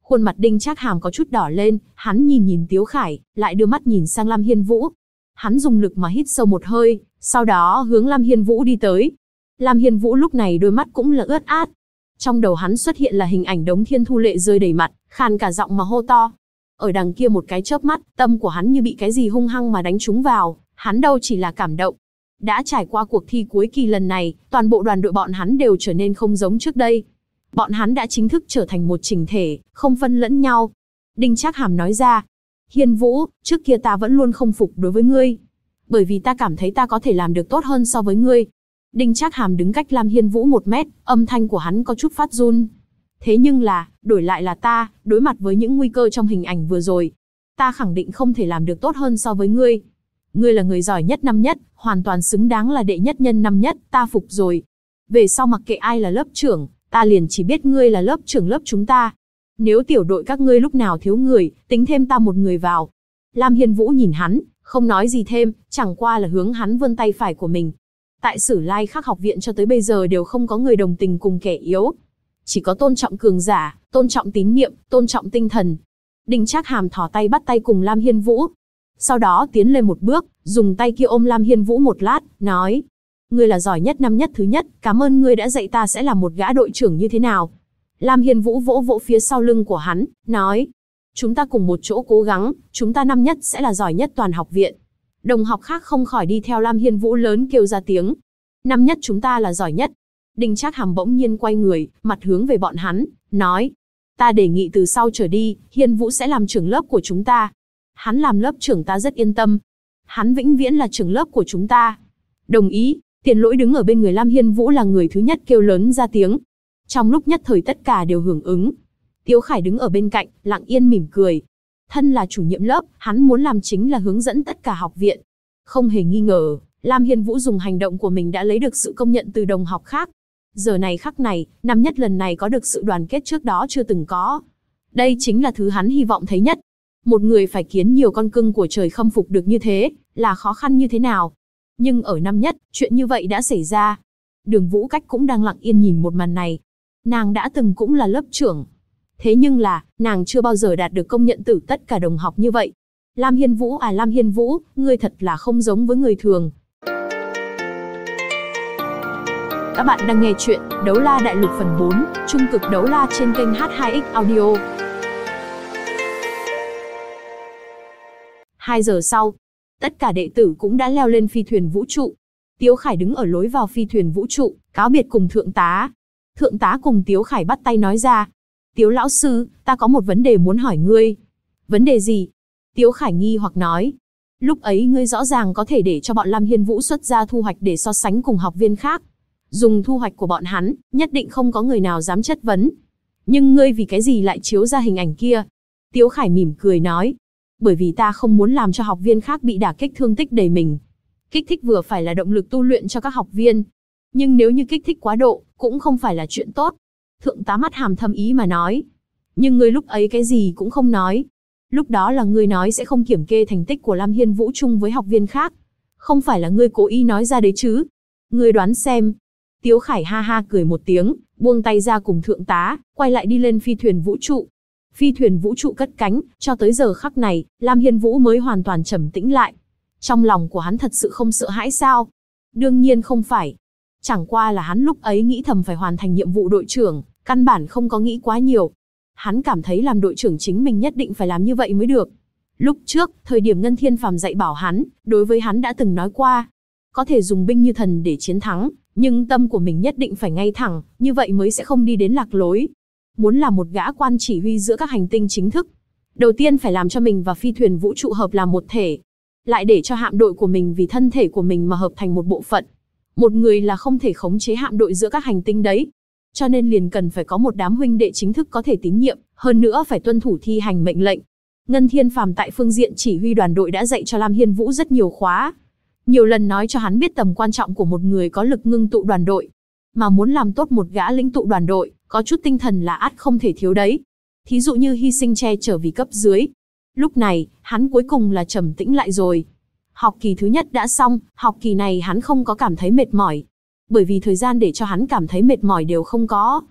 Khuôn mặt Đinh Trác Hàm có chút đỏ lên, hắn nhìn Tiếu Khải, lại đưa mắt nhìn sang Lam Hiên Vũ. Hắn dùng lực mà hít sâu một hơi, sau đó hướng Lam Hiên Vũ đi tới. Lam Hiên Vũ lúc này đôi mắt cũng là ướt át. Trong đầu hắn xuất hiện là hình ảnh Đống Thiên Thu Lệ rơi đầy mặt, khàn cả giọng mà hô to. Ở đằng kia một cái chớp mắt, tâm của hắn như bị cái gì hung hăng mà đánh trúng vào, hắn đâu chỉ là cảm động. Đã trải qua cuộc thi cuối kỳ lần này, toàn bộ đoàn đội bọn hắn đều trở nên không giống trước đây. Bọn hắn đã chính thức trở thành một chỉnh thể, không phân lẫn nhau. Đinh Trác Hàm nói ra, Hiên Vũ, trước kia ta vẫn luôn không phục đối với ngươi. Bởi vì ta cảm thấy ta có thể làm được tốt hơn so với ngươi. Đinh Trác Hàm đứng cách Lam Hiên Vũ 1 mét, âm thanh của hắn có chút phát run. Thế nhưng là, đổi lại là ta, đối mặt với những nguy cơ trong hình ảnh vừa rồi, ta khẳng định không thể làm được tốt hơn so với ngươi. Ngươi là người giỏi nhất năm nhất, hoàn toàn xứng đáng là đệ nhất nhân năm nhất, ta phục rồi. Về sau mặc kệ ai là lớp trưởng, ta liền chỉ biết ngươi là lớp trưởng lớp chúng ta. Nếu tiểu đội các ngươi lúc nào thiếu người, tính thêm ta một người vào. Lam Hiên Vũ nhìn hắn, không nói gì thêm, chẳng qua là hướng hắn vươn tay phải của mình. Tại Sử Lai Khắc học viện cho tới bây giờ đều không có người đồng tình cùng kẻ yếu. Chỉ có tôn trọng cường giả, tôn trọng tín niệm, tôn trọng tinh thần. Đinh Trác Hàm thò tay bắt tay cùng Lam Hiên Vũ. Sau đó tiến lên một bước, dùng tay kia ôm Lam Hiên Vũ một lát, nói. Ngươi là giỏi nhất năm nhất thứ nhất, cảm ơn ngươi đã dạy ta sẽ là một gã đội trưởng như thế nào. Lam Hiên Vũ vỗ vỗ phía sau lưng của hắn, nói. Chúng ta cùng một chỗ cố gắng, chúng ta năm nhất sẽ là giỏi nhất toàn học viện. Đồng học khác không khỏi đi theo Lam Hiên Vũ lớn kêu ra tiếng. Năm nhất chúng ta là giỏi nhất. Đinh Trác Hàm bỗng nhiên quay người, mặt hướng về bọn hắn, nói. Ta đề nghị từ sau trở đi, Hiên Vũ sẽ làm trưởng lớp của chúng ta. Hắn làm lớp trưởng ta rất yên tâm. Hắn vĩnh viễn là trưởng lớp của chúng ta. Đồng ý. Tiền Lỗi đứng ở bên người Lam Hiên Vũ là người thứ nhất kêu lớn ra tiếng. Trong lúc nhất thời tất cả đều hưởng ứng. Tiếu Khải đứng ở bên cạnh, lặng yên mỉm cười. Thân là chủ nhiệm lớp, hắn muốn làm chính là hướng dẫn tất cả học viện. Không hề nghi ngờ, Lam Hiên Vũ dùng hành động của mình đã lấy được sự công nhận từ đồng học khác. Giờ này khắc này, năm nhất lần này có được sự đoàn kết trước đó chưa từng có. Đây chính là thứ hắn hy vọng thấy nhất. Một người phải khiến nhiều con cưng của trời khâm phục được như thế, là khó khăn như thế nào. Nhưng ở năm nhất, chuyện như vậy đã xảy ra. Đường Vũ Cách cũng đang lặng yên nhìn một màn này. Nàng đã từng cũng là lớp trưởng. Thế nhưng là, nàng chưa bao giờ đạt được công nhận từ tất cả đồng học như vậy. Lam Hiên Vũ à Lam Hiên Vũ, ngươi thật là không giống với người thường. Các bạn đang nghe chuyện Đấu La Đại Lục phần 4, Trung cực đấu la trên kênh H2X Audio. 2 giờ sau, tất cả đệ tử cũng đã leo lên phi thuyền vũ trụ. Tiếu Khải đứng ở lối vào phi thuyền vũ trụ, cáo biệt cùng thượng tá. Thượng tá cùng Tiếu Khải bắt tay nói ra. Tiếu lão sư, ta có một vấn đề muốn hỏi ngươi. Vấn đề gì? Tiếu Khải nghi hoặc nói. Lúc ấy ngươi rõ ràng có thể để cho bọn Lam Hiên Vũ xuất ra thu hoạch để so sánh cùng học viên khác. Dùng thu hoạch của bọn hắn, nhất định không có người nào dám chất vấn. Nhưng ngươi vì cái gì lại chiếu ra hình ảnh kia? Tiếu Khải mỉm cười nói. Bởi vì ta không muốn làm cho học viên khác bị đả kích thương tích đầy mình. Kích thích vừa phải là động lực tu luyện cho các học viên. Nhưng nếu như kích thích quá độ, cũng không phải là chuyện tốt. Thượng tá mắt hàm thâm ý mà nói. Nhưng ngươi lúc ấy cái gì cũng không nói. Lúc đó là ngươi nói sẽ không kiểm kê thành tích của Lam Hiên Vũ chung với học viên khác. Không phải là ngươi cố ý nói ra đấy chứ. Ngươi đoán xem. Tiếu Khải ha ha cười một tiếng, buông tay ra cùng thượng tá, quay lại đi lên phi thuyền vũ trụ. Phi thuyền vũ trụ cất cánh, cho tới giờ khắc này, Lam Hiên Vũ mới hoàn toàn trầm tĩnh lại. Trong lòng của hắn thật sự không sợ hãi sao? Đương nhiên không phải. Chẳng qua là hắn lúc ấy nghĩ thầm phải hoàn thành nhiệm vụ đội trưởng, căn bản không có nghĩ quá nhiều. Hắn cảm thấy làm đội trưởng chính mình nhất định phải làm như vậy mới được. Lúc trước, thời điểm Ngân Thiên Phàm dạy bảo hắn, đối với hắn đã từng nói qua. Có thể dùng binh như thần để chiến thắng, nhưng tâm của mình nhất định phải ngay thẳng, như vậy mới sẽ không đi đến lạc lối. Muốn làm một gã quan chỉ huy giữa các hành tinh chính thức, đầu tiên phải làm cho mình và phi thuyền vũ trụ hợp làm một thể. Lại để cho hạm đội của mình vì thân thể của mình mà hợp thành một bộ phận. Một người là không thể khống chế hạm đội giữa các hành tinh đấy. Cho nên liền cần phải có một đám huynh đệ chính thức có thể tín nhiệm, hơn nữa phải tuân thủ thi hành mệnh lệnh. Ngân Thiên Phàm tại phương diện chỉ huy đoàn đội đã dạy cho Lam Hiên Vũ rất nhiều khóa. Nhiều lần nói cho hắn biết tầm quan trọng của một người có lực ngưng tụ đoàn đội. Mà muốn làm tốt một gã lĩnh tụ đoàn đội, có chút tinh thần là ắt không thể thiếu đấy. Thí dụ như hy sinh che chở vì cấp dưới. Lúc này, hắn cuối cùng là trầm tĩnh lại rồi. Học kỳ thứ nhất đã xong, học kỳ này hắn không có cảm thấy mệt mỏi. Bởi vì thời gian để cho hắn cảm thấy mệt mỏi đều không có.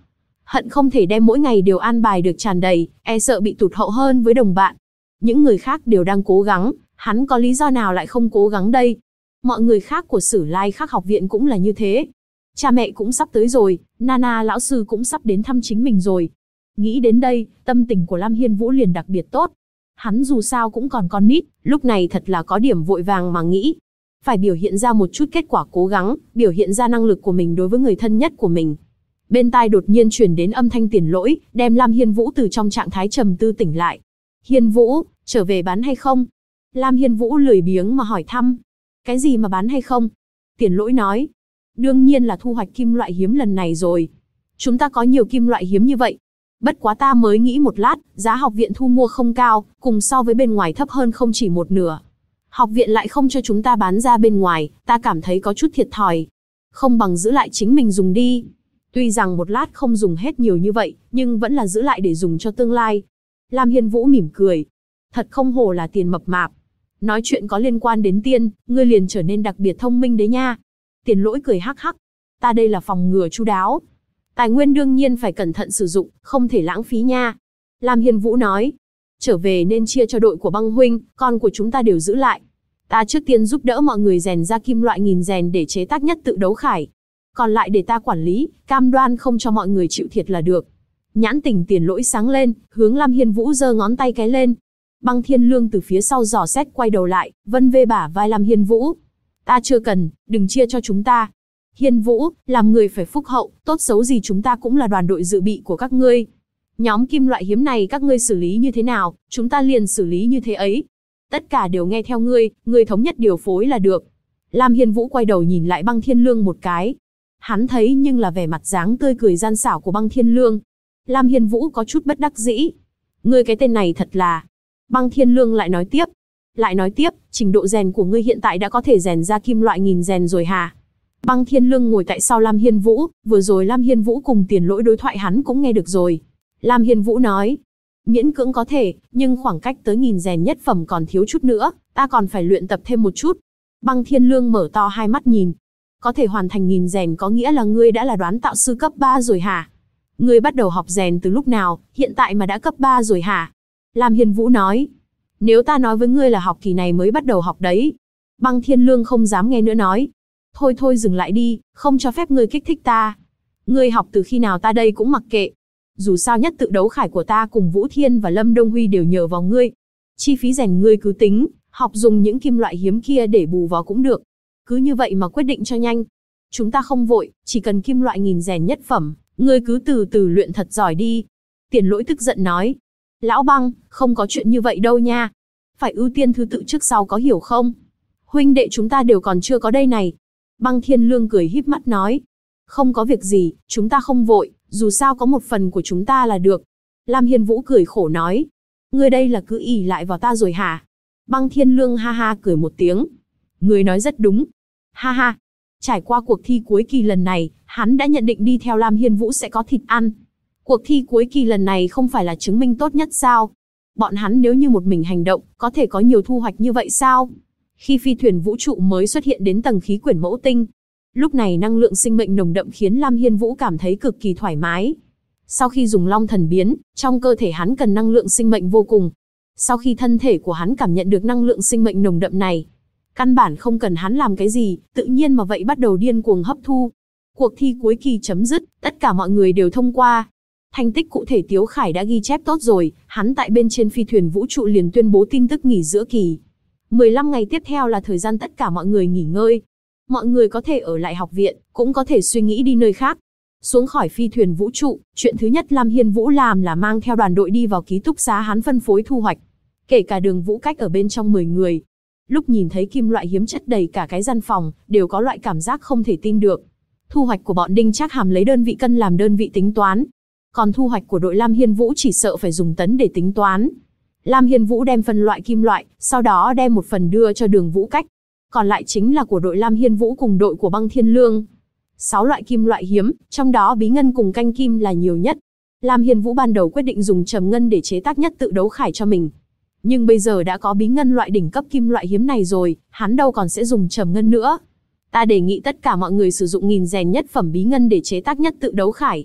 hận không thể đem mỗi ngày đều an bài được tràn đầy, e sợ bị tụt hậu hơn với đồng bạn. Những người khác đều đang cố gắng, hắn có lý do nào lại không cố gắng đây? Mọi người khác của Sử Lai Khắc học viện cũng là như thế. Cha mẹ cũng sắp tới rồi, Nana lão sư cũng sắp đến thăm chính mình rồi. Nghĩ đến đây, tâm tình của Lam Hiên Vũ liền đặc biệt tốt. Hắn dù sao cũng còn con nít, lúc này thật là có điểm vội vàng mà nghĩ. Phải biểu hiện ra một chút kết quả cố gắng, biểu hiện ra năng lực của mình đối với người thân nhất của mình. Bên tai đột nhiên truyền đến âm thanh Tiền Lỗi, đem Lam Hiên Vũ từ trong trạng thái trầm tư tỉnh lại. Hiên Vũ, trở về bán hay không? Lam Hiên Vũ lười biếng mà hỏi thăm. Cái gì mà bán hay không? Tiền Lỗi nói. Đương nhiên là thu hoạch kim loại hiếm lần này rồi. Chúng ta có nhiều kim loại hiếm như vậy. Bất quá ta mới nghĩ một lát, giá học viện thu mua không cao, cùng so với bên ngoài thấp hơn không chỉ một nửa. Học viện lại không cho chúng ta bán ra bên ngoài, ta cảm thấy có chút thiệt thòi. Không bằng giữ lại chính mình dùng đi. Tuy rằng một lát không dùng hết nhiều như vậy, nhưng vẫn là giữ lại để dùng cho tương lai. Lam Hiên Vũ mỉm cười. Thật không hổ là Tiền mập mạp. Nói chuyện có liên quan đến tiền, ngươi liền trở nên đặc biệt thông minh đấy nha. Tiền Lỗi cười hắc hắc. Ta đây là phòng ngừa chu đáo. Tài nguyên đương nhiên phải cẩn thận sử dụng, không thể lãng phí nha. Lam Hiên Vũ nói. Trở về nên chia cho đội của Băng huynh, con của chúng ta đều giữ lại. Ta trước tiên giúp đỡ mọi người rèn ra kim loại nghìn rèn để chế tác nhất tự đấu khải. Còn lại để ta quản lý, cam đoan không cho mọi người chịu thiệt là được. Nhãn tình Tiền Lỗi sáng lên, hướng Lam Hiên Vũ giơ ngón tay cái lên. Băng Thiên Lương từ phía sau dò xét quay đầu lại, vân vê bả vai Lam Hiên Vũ. Ta chưa cần, đừng chia cho chúng ta. Hiên Vũ, làm người phải phúc hậu, tốt xấu gì chúng ta cũng là đoàn đội dự bị của các ngươi. Nhóm kim loại hiếm này các ngươi xử lý như thế nào, chúng ta liền xử lý như thế ấy. Tất cả đều nghe theo ngươi thống nhất điều phối là được. Lam Hiên Vũ quay đầu nhìn lại Băng Thiên Lương một cái. Hắn thấy nhưng là vẻ mặt dáng tươi cười gian xảo của Băng Thiên Lương. Lam Hiên Vũ có chút bất đắc dĩ. Ngươi cái tên này thật là... Băng Thiên Lương lại nói tiếp, trình độ rèn của ngươi hiện tại đã có thể rèn ra kim loại nghìn rèn rồi hả? Băng Thiên Lương ngồi tại sau Lam Hiên Vũ, vừa rồi Lam Hiên Vũ cùng Tiền Lỗi đối thoại hắn cũng nghe được rồi. Lam Hiên Vũ nói, miễn cưỡng có thể, nhưng khoảng cách tới nghìn rèn nhất phẩm còn thiếu chút nữa, ta còn phải luyện tập thêm một chút. Băng Thiên Lương mở to hai mắt nhìn. Có thể hoàn thành nghìn rèn có nghĩa là ngươi đã là đoán tạo sư cấp 3 rồi hả? Ngươi bắt đầu học rèn từ lúc nào, hiện tại mà đã cấp 3 rồi hả? Lam Hiên Vũ nói. Nếu ta nói với ngươi là học kỳ này mới bắt đầu học đấy. Băng Thiên Lương không dám nghe nữa nói. Thôi dừng lại đi, không cho phép ngươi kích thích ta. Ngươi học từ khi nào ta đây cũng mặc kệ. Dù sao nhất tự đấu khải của ta cùng Vũ Thiên và Lâm Đông Huy đều nhờ vào ngươi. Chi phí rèn ngươi cứ tính, học dùng những kim loại hiếm kia để bù vào cũng được. Cứ như vậy mà quyết định cho nhanh. Chúng ta không vội, chỉ cần kim loại nghìn rèn nhất phẩm, ngươi cứ từ từ luyện thật giỏi đi. Tiền Lỗi tức giận nói. Lão Băng, không có chuyện như vậy đâu nha. Phải ưu tiên thứ tự trước sau có hiểu không? Huynh đệ chúng ta đều còn chưa có đây này. Băng Thiên Lương cười híp mắt nói. Không có việc gì, chúng ta không vội, dù sao có một phần của chúng ta là được. Lam Hiên Vũ cười khổ nói. Ngươi đây là cứ ỷ lại vào ta rồi hả? Băng Thiên Lương ha ha cười một tiếng. Ngươi nói rất đúng. Ha ha. Trải qua cuộc thi cuối kỳ lần này, hắn đã nhận định đi theo Lam Hiên Vũ sẽ có thịt ăn. Cuộc thi cuối kỳ lần này không phải là chứng minh tốt nhất sao? Bọn hắn nếu như một mình hành động, có thể có nhiều thu hoạch như vậy sao? Khi phi thuyền vũ trụ mới xuất hiện đến tầng khí quyển mẫu tinh, lúc này năng lượng sinh mệnh nồng đậm khiến Lam Hiên Vũ cảm thấy cực kỳ thoải mái. Sau khi dùng Long Thần biến, trong cơ thể hắn cần năng lượng sinh mệnh vô cùng. Sau khi thân thể của hắn cảm nhận được năng lượng sinh mệnh nồng đậm này, căn bản không cần hắn làm cái gì, tự nhiên mà vậy bắt đầu điên cuồng hấp thu. Cuộc thi cuối kỳ chấm dứt, tất cả mọi người đều thông qua. Thành tích cụ thể Tiếu Khải đã ghi chép tốt rồi, hắn tại bên trên phi thuyền vũ trụ liền tuyên bố tin tức nghỉ giữa kỳ. 15 ngày tiếp theo là thời gian tất cả mọi người nghỉ ngơi. Mọi người có thể ở lại học viện, cũng có thể suy nghĩ đi nơi khác. Xuống khỏi phi thuyền vũ trụ, chuyện thứ nhất Lam Hiên Vũ làm là mang theo đoàn đội đi vào ký túc xá hắn phân phối thu hoạch. Kể cả Đường Vũ Cách ở bên trong 10 người. Lúc nhìn thấy kim loại hiếm chất đầy cả cái gian phòng, đều có loại cảm giác không thể tin được. Thu hoạch của bọn Đinh Trác Hàm lấy đơn vị cân làm đơn vị tính toán. Còn thu hoạch của đội Lam Hiên Vũ chỉ sợ phải dùng tấn để tính toán. Lam Hiên Vũ đem phân loại kim loại, sau đó đem một phần đưa cho Đường Vũ Cách. Còn lại chính là của đội Lam Hiên Vũ cùng đội của Băng Thiên Lương. 6 loại kim loại hiếm, trong đó bí ngân cùng canh kim là nhiều nhất. Lam Hiên Vũ ban đầu quyết định dùng trầm ngân để chế tác nhất tự đấu khải cho mình. Nhưng bây giờ đã có bí ngân loại đỉnh cấp kim loại hiếm này rồi, hắn đâu còn sẽ dùng trầm ngân nữa. Ta đề nghị tất cả mọi người sử dụng nghìn rèn nhất phẩm bí ngân để chế tác nhất tự đấu khải.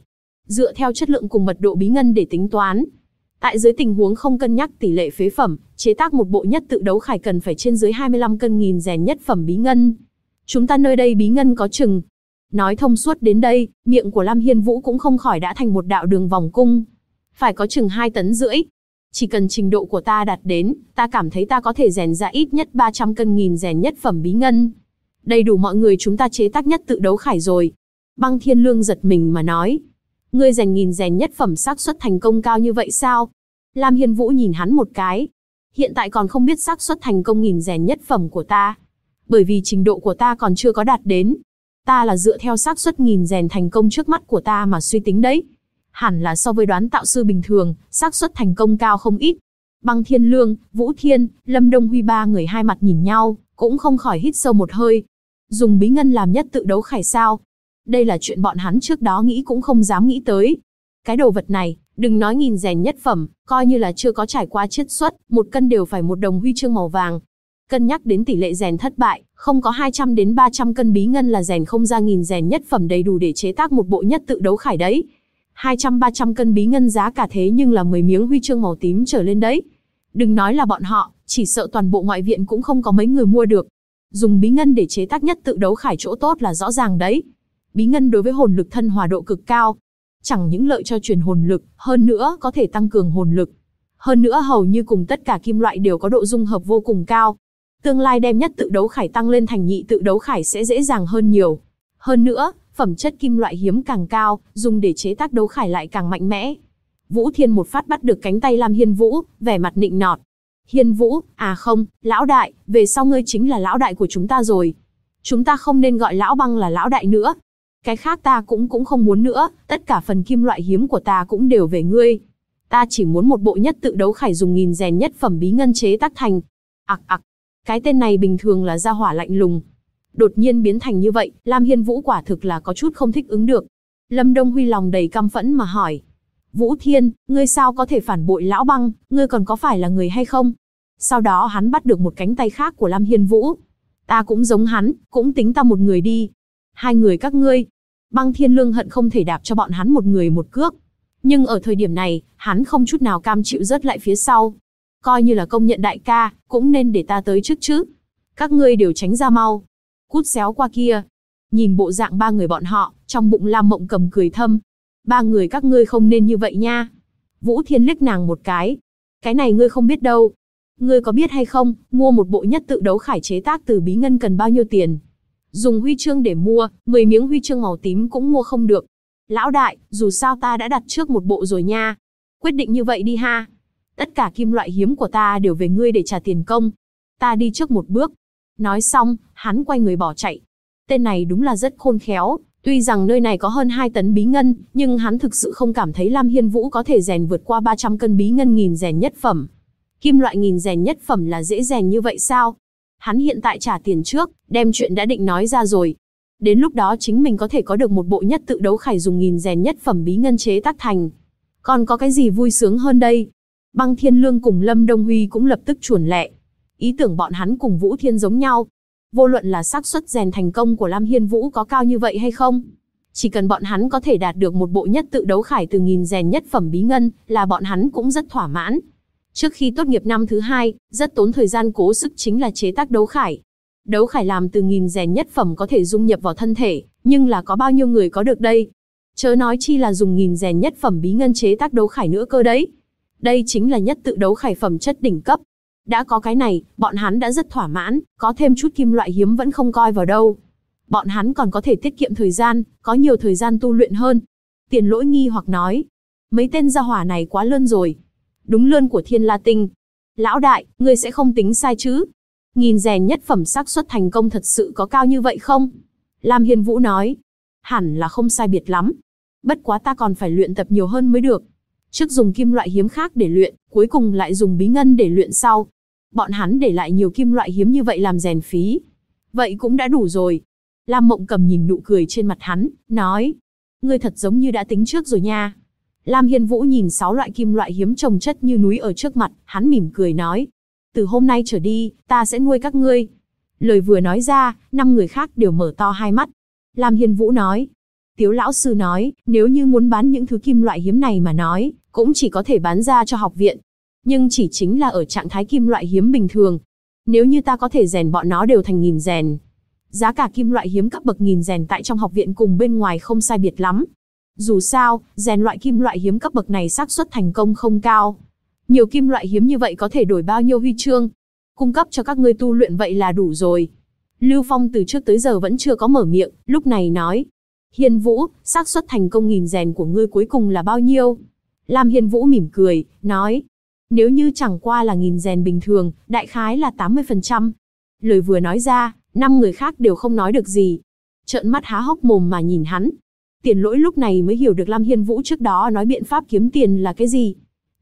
dựa theo chất lượng cùng mật độ bí ngân để tính toán. Tại dưới tình huống không cân nhắc tỷ lệ phế phẩm, chế tác một bộ nhất tự đấu khải cần phải trên dưới 25 cân nghìn rèn nhất phẩm bí ngân. Chúng ta nơi đây bí ngân có chừng. Nói thông suốt đến đây, miệng của Lam Hiên Vũ cũng không khỏi đã thành một đạo đường vòng cung. Phải có chừng 2,5 tấn. Chỉ cần trình độ của ta đạt đến, ta cảm thấy ta có thể rèn ra ít nhất 300 cân nghìn rèn nhất phẩm bí ngân. Đầy đủ mọi người chúng ta chế tác nhất tự đấu khải rồi. Băng Thiên Lương giật mình mà nói. Ngươi rèn nghìn rèn nhất phẩm xác suất thành công cao như vậy sao? Lam Hiên Vũ nhìn hắn một cái. Hiện tại còn không biết xác suất thành công nghìn rèn nhất phẩm của ta. Bởi vì trình độ của ta còn chưa có đạt đến. Ta là dựa theo xác suất nghìn rèn thành công trước mắt của ta mà suy tính đấy. Hẳn là so với đoán tạo sư bình thường, xác suất thành công cao không ít. Băng Thiên Lương, Vũ Thiên, Lâm Đông Huy ba người hai mặt nhìn nhau, cũng không khỏi hít sâu một hơi. Dùng bí ngân làm nhất tự đấu khải sao? Đây là chuyện bọn hắn trước đó nghĩ cũng không dám nghĩ tới. Cái đồ vật này, đừng nói nghìn rèn nhất phẩm, coi như là chưa có trải qua chiết xuất, 1 cân đều phải 1 đồng huy chương màu vàng. Cân nhắc đến tỷ lệ rèn thất bại, không có 200 đến 300 cân bí ngân là rèn không ra nghìn rèn nhất phẩm đầy đủ để chế tác một bộ nhất tự đấu khải đấy. 200-300 cân bí ngân giá cả thế nhưng là 10 miếng huy chương màu tím trở lên đấy. Đừng nói là bọn họ, chỉ sợ toàn bộ ngoại viện cũng không có mấy người mua được. Dùng bí ngân để chế tác nhất tự đấu khải chỗ tốt là rõ ràng đấy. Bí ngân đối với hồn lực thân hòa độ cực cao. Chẳng những lợi cho truyền hồn lực, hơn nữa có thể tăng cường hồn lực. Hơn nữa hầu như cùng tất cả kim loại đều có độ dung hợp vô cùng cao. Tương lai đem nhất tự đấu khải tăng lên thành nhị tự đấu khải sẽ dễ dàng hơn nhiều. Hơn nữa, phẩm chất kim loại hiếm càng cao, dùng để chế tác đấu khải lại càng mạnh mẽ. Vũ Thiên một phát bắt được cánh tay Lam Hiên Vũ, vẻ mặt nịnh nọt. Hiên Vũ, à không, lão đại, về sau ngươi chính là lão đại của chúng ta rồi. Chúng ta không nên gọi lão Băng là lão đại nữa. Cái khác ta cũng không muốn nữa, tất cả phần kim loại hiếm của ta cũng đều về ngươi. Ta chỉ muốn một bộ nhất tự đấu khải dùng nghìn rèn nhất phẩm bí ngân chế tác thành. Cái tên này bình thường là gia hỏa lạnh lùng. Đột nhiên biến thành như vậy, Lam Hiên Vũ quả thực là có chút không thích ứng được. Lâm Đông Huy lòng đầy căm phẫn mà hỏi. Vũ Thiên, ngươi sao có thể phản bội lão Băng, ngươi còn có phải là người hay không? Sau đó hắn bắt được một cánh tay khác của Lam Hiên Vũ. Ta cũng giống hắn, cũng tính ta một người đi. Hai người các ngươi. Băng Thiên Lương hận không thể đạp cho bọn hắn một người một cước. Nhưng ở thời điểm này, hắn không chút nào cam chịu rớt lại phía sau. Coi như là công nhận đại ca, cũng nên để ta tới trước chứ. Các ngươi đều tránh ra mau. Cút xéo qua kia. Nhìn bộ dạng ba người bọn họ, trong bụng Lam Mộng Cầm cười thâm. Ba người các ngươi không nên như vậy nha. Vũ Thiên liếc nàng một cái. Cái này ngươi không biết đâu. Ngươi có biết hay không, mua một bộ nhất tự đấu khải chế tác từ bí ngân cần bao nhiêu tiền? Dùng huy chương để mua, 10 miếng huy chương màu tím cũng mua không được. Lão đại, dù sao ta đã đặt trước một bộ rồi nha. Quyết định như vậy đi ha. Tất cả kim loại hiếm của ta đều về ngươi để trả tiền công. Ta đi trước một bước. Nói xong, hắn quay người bỏ chạy. Tên này đúng là rất khôn khéo. Tuy rằng nơi này có hơn 2 tấn bí ngân, nhưng hắn thực sự không cảm thấy Lam Hiên Vũ có thể rèn vượt qua 300 cân bí ngân nghìn rèn nhất phẩm. Kim loại nghìn rèn nhất phẩm là dễ rèn như vậy sao? Hắn hiện tại trả tiền trước, đem chuyện đã định nói ra rồi. Đến lúc đó chính mình có thể có được một bộ nhất tự đấu khải dùng nghìn rèn nhất phẩm bí ngân chế tác thành. Còn có cái gì vui sướng hơn đây? Băng Thiên Lương cùng Lâm Đông Huy cũng lập tức chuồn lẹ. Ý tưởng bọn hắn cùng Vũ Thiên giống nhau. Vô luận là xác suất rèn thành công của Lam Hiên Vũ có cao như vậy hay không, chỉ cần bọn hắn có thể đạt được một bộ nhất tự đấu khải từ nghìn rèn nhất phẩm bí ngân, là bọn hắn cũng rất thỏa mãn. Trước khi tốt nghiệp năm thứ 2, rất tốn thời gian cố sức chính là chế tác đấu khải. Đấu khải làm từ nghìn rèn nhất phẩm có thể dung nhập vào thân thể, nhưng là có bao nhiêu người có được đây? Chớ nói chi là dùng nghìn rèn nhất phẩm bí ngân chế tác đấu khải nữa cơ đấy. Đây chính là nhất tự đấu khải phẩm chất đỉnh cấp. Đã có cái này, bọn hắn đã rất thỏa mãn, có thêm chút kim loại hiếm vẫn không coi vào đâu. Bọn hắn còn có thể tiết kiệm thời gian, có nhiều thời gian tu luyện hơn. Tiền Lỗi nghi hoặc nói, mấy tên gia hỏa này quá lươn rồi. Đúng lươn của Thiên La Tinh. Lão đại, ngươi sẽ không tính sai chứ? Nghìn rèn nhất phẩm xác suất thành công thật sự có cao như vậy không? Lam Hiên Vũ nói, hẳn là không sai biệt lắm. Bất quá ta còn phải luyện tập nhiều hơn mới được. Trước dùng kim loại hiếm khác để luyện, cuối cùng lại dùng bí ngân để luyện sau. Bọn hắn để lại nhiều kim loại hiếm như vậy làm rèn phí. Vậy cũng đã đủ rồi. Lam Mộng Cầm nhìn nụ cười trên mặt hắn, nói, ngươi thật giống như đã tính trước rồi nha. Lam Hiên Vũ nhìn 6 loại kim loại hiếm chồng chất như núi ở trước mặt, hắn mỉm cười nói, từ hôm nay trở đi, ta sẽ nuôi các ngươi. Lời vừa nói ra, 5 người khác đều mở to hai mắt. Lam Hiên Vũ nói, Tiếu lão sư nói, nếu như muốn bán những thứ kim loại hiếm này mà nói, cũng chỉ có thể bán ra cho học viện. Nhưng chỉ chính là ở trạng thái kim loại hiếm bình thường. Nếu như ta có thể rèn bọn nó đều thành nghìn rèn. Giá cả kim loại hiếm cấp bậc nghìn rèn tại trong học viện cùng bên ngoài không sai biệt lắm. Dù sao, rèn loại kim loại hiếm cấp bậc này xác suất thành công không cao. Nhiều kim loại hiếm như vậy có thể đổi bao nhiêu huy chương. Cung cấp cho các ngươi tu luyện vậy là đủ rồi. Lưu Phong từ trước tới giờ vẫn chưa có mở miệng, lúc này nói. Hiên Vũ, xác suất thành công nghìn rèn của ngươi cuối cùng là bao nhiêu? Lam Hiên Vũ mỉm cười, nói. Nếu như chẳng qua là nghìn rèn bình thường, đại khái là 80%. Lời vừa nói ra, 5 người khác đều không nói được gì. Trợn mắt há hốc mồm mà nhìn hắn. Tiền Lỗi lúc này mới hiểu được Lam Hiên Vũ trước đó nói biện pháp kiếm tiền là cái gì.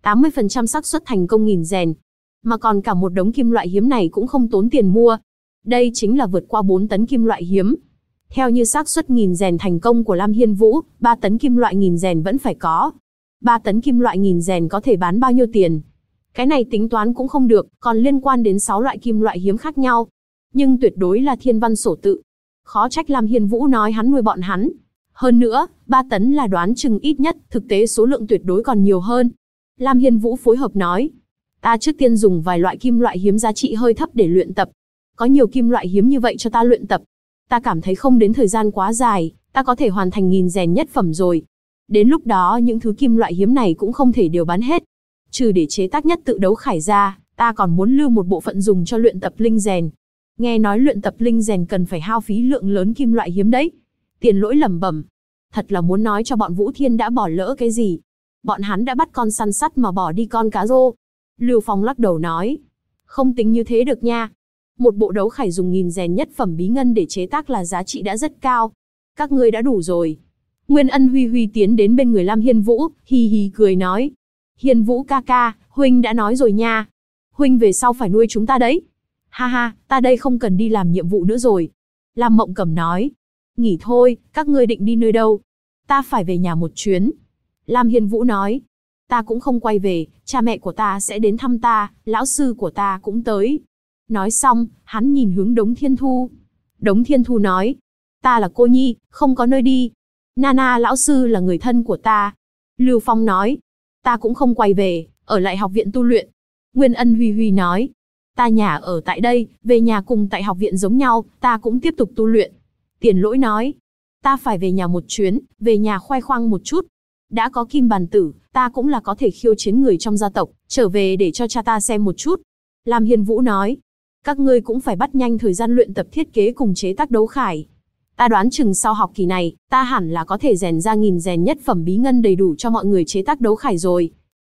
80% xác suất thành công nghìn rèn. Mà còn cả một đống kim loại hiếm này cũng không tốn tiền mua. Đây chính là vượt qua 4 tấn kim loại hiếm. Theo như xác suất nghìn rèn thành công của Lam Hiên Vũ, 3 tấn kim loại nghìn rèn vẫn phải có. 3 tấn kim loại nghìn rèn có thể bán bao nhiêu tiền? Cái này tính toán cũng không được, còn liên quan đến 6 loại kim loại hiếm khác nhau. Nhưng tuyệt đối là thiên văn sổ tự. Khó trách Lam Hiên Vũ nói hắn nuôi bọn hắn. Hơn nữa, 3 tấn là đoán chừng ít nhất, thực tế số lượng tuyệt đối còn nhiều hơn. Lam Hiên Vũ phối hợp nói. Ta trước tiên dùng vài loại kim loại hiếm giá trị hơi thấp để luyện tập. Có nhiều kim loại hiếm như vậy cho ta luyện tập. Ta cảm thấy không đến thời gian quá dài, ta có thể hoàn thành nghìn rèn nhất phẩm rồi. Đến lúc đó những thứ kim loại hiếm này cũng không thể đều bán hết. Trừ để chế tác nhất tự đấu khải ra, ta còn muốn lưu một bộ phận dùng cho luyện tập linh rèn. Nghe nói luyện tập linh rèn cần phải hao phí lượng lớn kim loại hiếm đấy. Tiền Lỗi lẩm bẩm. Thật là muốn nói cho bọn Vũ Thiên đã bỏ lỡ cái gì. Bọn hắn đã bắt con săn sắt mà bỏ đi con cá rô. Lưu Phong lắc đầu nói. Không tính như thế được nha. Một bộ đấu khải dùng nghìn rèn nhất phẩm bí ngân để chế tác là giá trị đã rất cao. Các ngươi đã đủ rồi. Nguyên Ân Huy Huy tiến đến bên người Lam Hiên Vũ, hì hì cười nói. Hiên Vũ ca ca, huynh đã nói rồi nha. Huynh về sau phải nuôi chúng ta đấy. Ha ha, ta đây không cần đi làm nhiệm vụ nữa rồi. Lam Mộng Cầm nói. Nghỉ thôi, các ngươi định đi nơi đâu? Ta phải về nhà một chuyến. Lam Hiên Vũ nói. Ta cũng không quay về, cha mẹ của ta sẽ đến thăm ta, lão sư của ta cũng tới. Nói xong, hắn nhìn hướng Đống Thiên Thu. Đống Thiên Thu nói. Ta là cô nhi, không có nơi đi. Nana lão sư là người thân của ta. Lưu Phong nói. Ta cũng không quay về, ở lại học viện tu luyện. Nguyên Ân Huy Huy nói. Ta nhà ở tại đây, về nhà cùng tại học viện giống nhau, ta cũng tiếp tục tu luyện. Tiền Lỗi nói. Ta phải về nhà một chuyến, về nhà khoe khoang một chút. Đã có kim bàn tử, ta cũng là có thể khiêu chiến người trong gia tộc, trở về để cho cha ta xem một chút. Lam Hiên Vũ nói. Các ngươi cũng phải bắt nhanh thời gian luyện tập thiết kế cùng chế tác đấu khải. Ta đoán chừng sau học kỳ này, ta hẳn là có thể rèn ra nghìn rèn nhất phẩm bí ngân đầy đủ cho mọi người chế tác đấu khải rồi.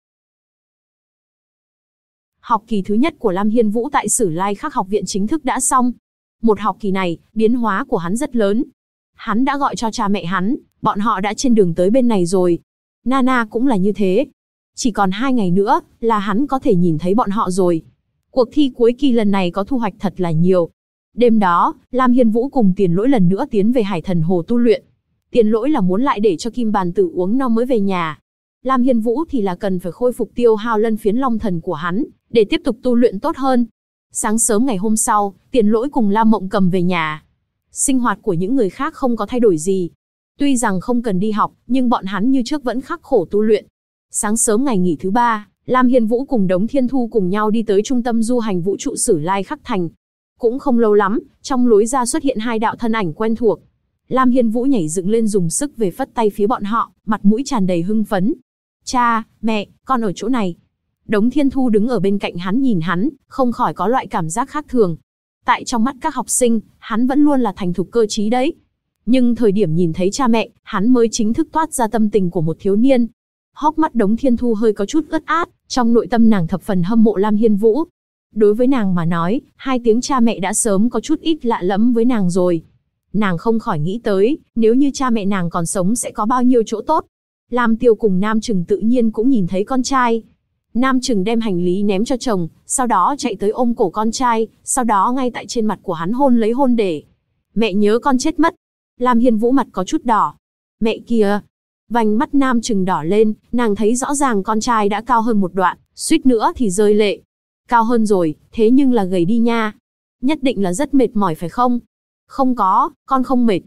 Học kỳ thứ nhất của Lam Hiên Vũ tại Sử Lai Khắc học viện chính thức đã xong. Một học kỳ này, biến hóa của hắn rất lớn. Hắn đã gọi cho cha mẹ hắn, bọn họ đã trên đường tới bên này rồi. Nana cũng là như thế. Chỉ còn 2 ngày nữa, là hắn có thể nhìn thấy bọn họ rồi. Cuộc thi cuối kỳ lần này có thu hoạch thật là nhiều. Đêm đó, Lam Hiên Vũ cùng Tiền Lỗi lần nữa tiến về Hải Thần Hồ tu luyện. Tiền Lỗi là muốn lại để cho Kim Bàn Tử uống no mới về nhà. Lam Hiên Vũ thì là cần phải khôi phục tiêu hao lân phiến long thần của hắn, để tiếp tục tu luyện tốt hơn. Sáng sớm ngày hôm sau, Tiền Lỗi cùng Lam Mộng Cầm về nhà. Sinh hoạt của những người khác không có thay đổi gì. Tuy rằng không cần đi học, nhưng bọn hắn như trước vẫn khắc khổ tu luyện. Sáng sớm ngày nghỉ thứ 3, Lam Hiên Vũ cùng Đống Thiên Thu cùng nhau đi tới trung tâm du hành vũ trụ Sử Lai Khắc Thành. Cũng không lâu lắm, trong lối ra xuất hiện 2 đạo thân ảnh quen thuộc. Lam Hiên Vũ nhảy dựng lên dùng sức về phất tay phía bọn họ, mặt mũi tràn đầy hưng phấn. Cha, mẹ, con ở chỗ này. Đống Thiên Thu đứng ở bên cạnh hắn nhìn hắn, không khỏi có loại cảm giác khác thường. Tại trong mắt các học sinh, hắn vẫn luôn là thành thục cơ trí đấy. Nhưng thời điểm nhìn thấy cha mẹ, hắn mới chính thức toát ra tâm tình của một thiếu niên. Hốc mắt Đống Thiên Thu hơi có chút ướt át, trong nội tâm nàng thập phần hâm mộ Lam Hiên Vũ. Đối với nàng mà nói, 2 tiếng cha mẹ đã sớm có chút ít lạ lẫm với nàng rồi. Nàng không khỏi nghĩ tới, nếu như cha mẹ nàng còn sống sẽ có bao nhiêu chỗ tốt. Lam Tiêu cùng Nam Trừng tự nhiên cũng nhìn thấy con trai. Nam Trừng đem hành lý ném cho chồng, sau đó chạy tới ôm cổ con trai, sau đó ngay tại trên mặt của hắn hôn lấy hôn để. Mẹ nhớ con chết mất. Lam Hiên Vũ mặt có chút đỏ. Mẹ kìa. Vành mắt Nam Trừng đỏ lên, nàng thấy rõ ràng con trai đã cao hơn một đoạn, suýt nữa thì rơi lệ. Cao hơn rồi, thế nhưng là gầy đi nha. Nhất định là rất mệt mỏi phải không? Không có, con không mệt.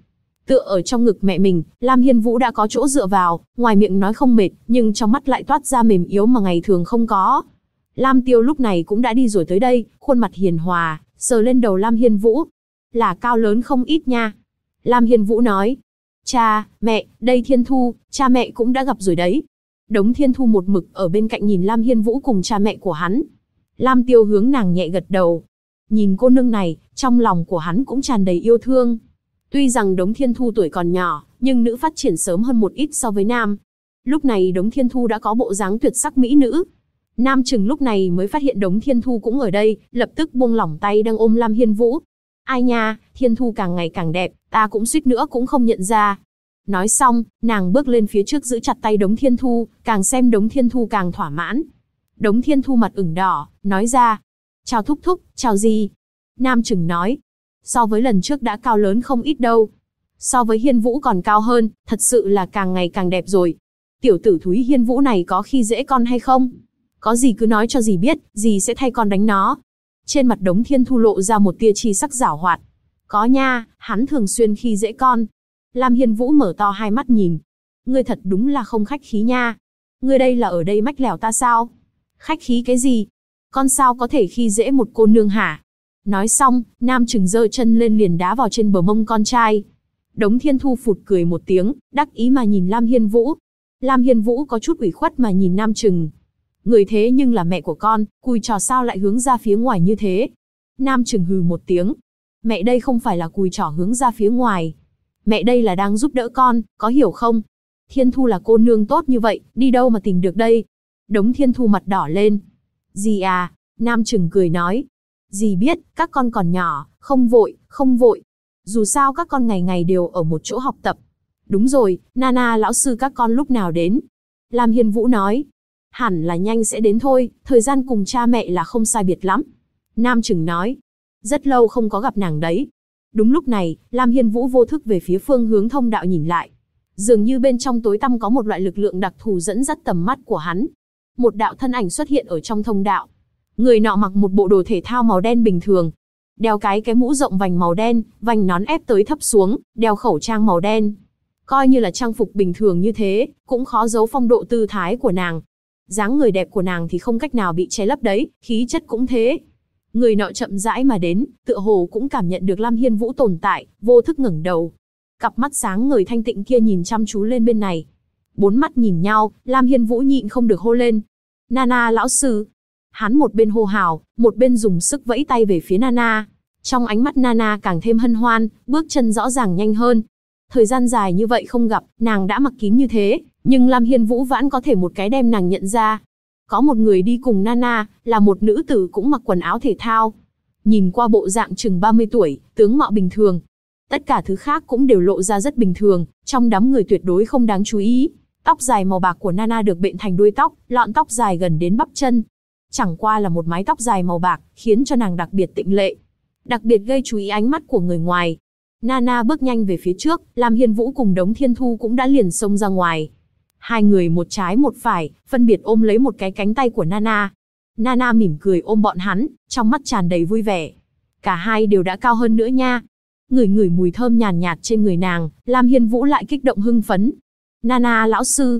Tựa ở trong ngực mẹ mình, Lam Hiên Vũ đã có chỗ dựa vào, ngoài miệng nói không mệt, nhưng trong mắt lại toát ra mềm yếu mà ngày thường không có. Lam Tiêu lúc này cũng đã đi rồi tới đây, khuôn mặt hiền hòa, sờ lên đầu Lam Hiên Vũ. Là cao lớn không ít nha. Lam Hiên Vũ nói. Cha, mẹ, đây Thiên Thu, cha mẹ cũng đã gặp rồi đấy. Đống Thiên Thu một mực ở bên cạnh nhìn Lam Hiên Vũ cùng cha mẹ của hắn. Lam Tiêu hướng nàng nhẹ gật đầu. Nhìn cô nương này, trong lòng của hắn cũng tràn đầy yêu thương. Tuy rằng Đống Thiên Thu tuổi còn nhỏ, nhưng nữ phát triển sớm hơn một ít so với nam. Lúc này Đống Thiên Thu đã có bộ dáng tuyệt sắc mỹ nữ. Nam Trừng lúc này mới phát hiện Đống Thiên Thu cũng ở đây, lập tức buông lỏng tay đang ôm Lam Hiên Vũ. Ai nha, Thiên Thu càng ngày càng đẹp, ta cũng suýt nữa cũng không nhận ra. Nói xong, nàng bước lên phía trước giữ chặt tay Đống Thiên Thu, càng xem Đống Thiên Thu càng thỏa mãn. Đống Thiên Thu mặt ửng đỏ, nói ra. Chào thúc thúc, chào gì? Nam Trừng nói. So với lần trước đã cao lớn không ít đâu. So với Hiên Vũ còn cao hơn, thật sự là càng ngày càng đẹp rồi. Tiểu tử thúi Hiên Vũ này có khi dễ con hay không? Có gì cứ nói cho dì biết, dì sẽ thay con đánh nó. Trên mặt Đống Thiên Thu lộ ra một tia chi sắc giảo hoạt. Có nha, hắn thường xuyên khi dễ con. Lam Hiên Vũ mở to hai mắt nhìn. Ngươi thật đúng là không khách khí nha. Ngươi đây là ở đây mách lèo ta sao? Khách khí cái gì? Con sao có thể khi dễ một cô nương hả? Nói xong, Nam Trừng giơ chân lên liền đá vào trên bờ mông con trai. Đống Thiên Thu phụt cười một tiếng, đắc ý mà nhìn Lam Hiên Vũ. Lam Hiên Vũ có chút ủy khuất mà nhìn Nam Trừng. Người thế nhưng là mẹ của con, cùi trò sao lại hướng ra phía ngoài như thế? Nam Trừng hừ một tiếng. Mẹ đây không phải là cùi trò hướng ra phía ngoài. Mẹ đây là đang giúp đỡ con, có hiểu không? Thiên Thu là cô nương tốt như vậy, đi đâu mà tìm được đây? Đống Thiên Thu mặt đỏ lên. Dì à, Nam Trừng cười nói. Dì biết, các con còn nhỏ, không vội, không vội. Dù sao các con ngày ngày đều ở một chỗ học tập. Đúng rồi, Nana lão sư các con lúc nào đến? Lam Hiên Vũ nói. Hẳn là nhanh sẽ đến thôi, thời gian cùng cha mẹ là không sai biệt lắm. Nam Trừng nói. Rất lâu không có gặp nàng đấy. Đúng lúc này, Lam Hiên Vũ vô thức về phía phương hướng thông đạo nhìn lại. Dường như bên trong tối tăm có một loại lực lượng đặc thù dẫn dắt tầm mắt của hắn. Một đạo thân ảnh xuất hiện ở trong thông đạo. Người nọ mặc một bộ đồ thể thao màu đen bình thường. Đeo cái mũ rộng vành màu đen, vành nón ép tới thấp xuống, đeo khẩu trang màu đen. Coi như là trang phục bình thường như thế, cũng khó giấu phong độ tư thái của nàng. Dáng người đẹp của nàng thì không cách nào bị che lấp đấy, khí chất cũng thế. Người nọ chậm rãi mà đến, tựa hồ cũng cảm nhận được Lam Hiên Vũ tồn tại, vô thức ngẩng đầu. Cặp mắt sáng ngời thanh tịnh kia nhìn chăm chú lên bên này. Bốn mắt nhìn nhau, Lam Hiên Vũ nhịn không được hô lên. Nana lão sư. Hắn một bên hô hào, một bên dùng sức vẫy tay về phía Nana. Trong ánh mắt Nana càng thêm hân hoan, bước chân rõ ràng nhanh hơn. Thời gian dài như vậy không gặp, nàng đã mặc kín như thế, nhưng Lam Hiên Vũ vẫn có thể một cái đem nàng nhận ra. Có một người đi cùng Nana, là một nữ tử cũng mặc quần áo thể thao. Nhìn qua bộ dạng chừng 30 tuổi, tướng mạo bình thường. Tất cả thứ khác cũng đều lộ ra rất bình thường, trong đám người tuyệt đối không đáng chú ý. Tóc dài màu bạc của Nana được bện thành đuôi tóc, lọn tóc dài gần đến bắp chân. Chẳng qua là một mái tóc dài màu bạc, khiến cho nàng đặc biệt tịnh lệ. Đặc biệt gây chú ý ánh mắt của người ngoài. Nana bước nhanh về phía trước, Lam Hiên Vũ cùng Đống Thiên Thu cũng đã liền xông ra ngoài. Hai người một trái một phải, phân biệt ôm lấy một cái cánh tay của Nana. Nana mỉm cười ôm bọn hắn, trong mắt tràn đầy vui vẻ. Cả hai đều đã cao hơn nữa nha. Ngửi ngửi mùi thơm nhàn nhạt trên người nàng, Lam Hiên Vũ lại kích động hưng phấn. Nana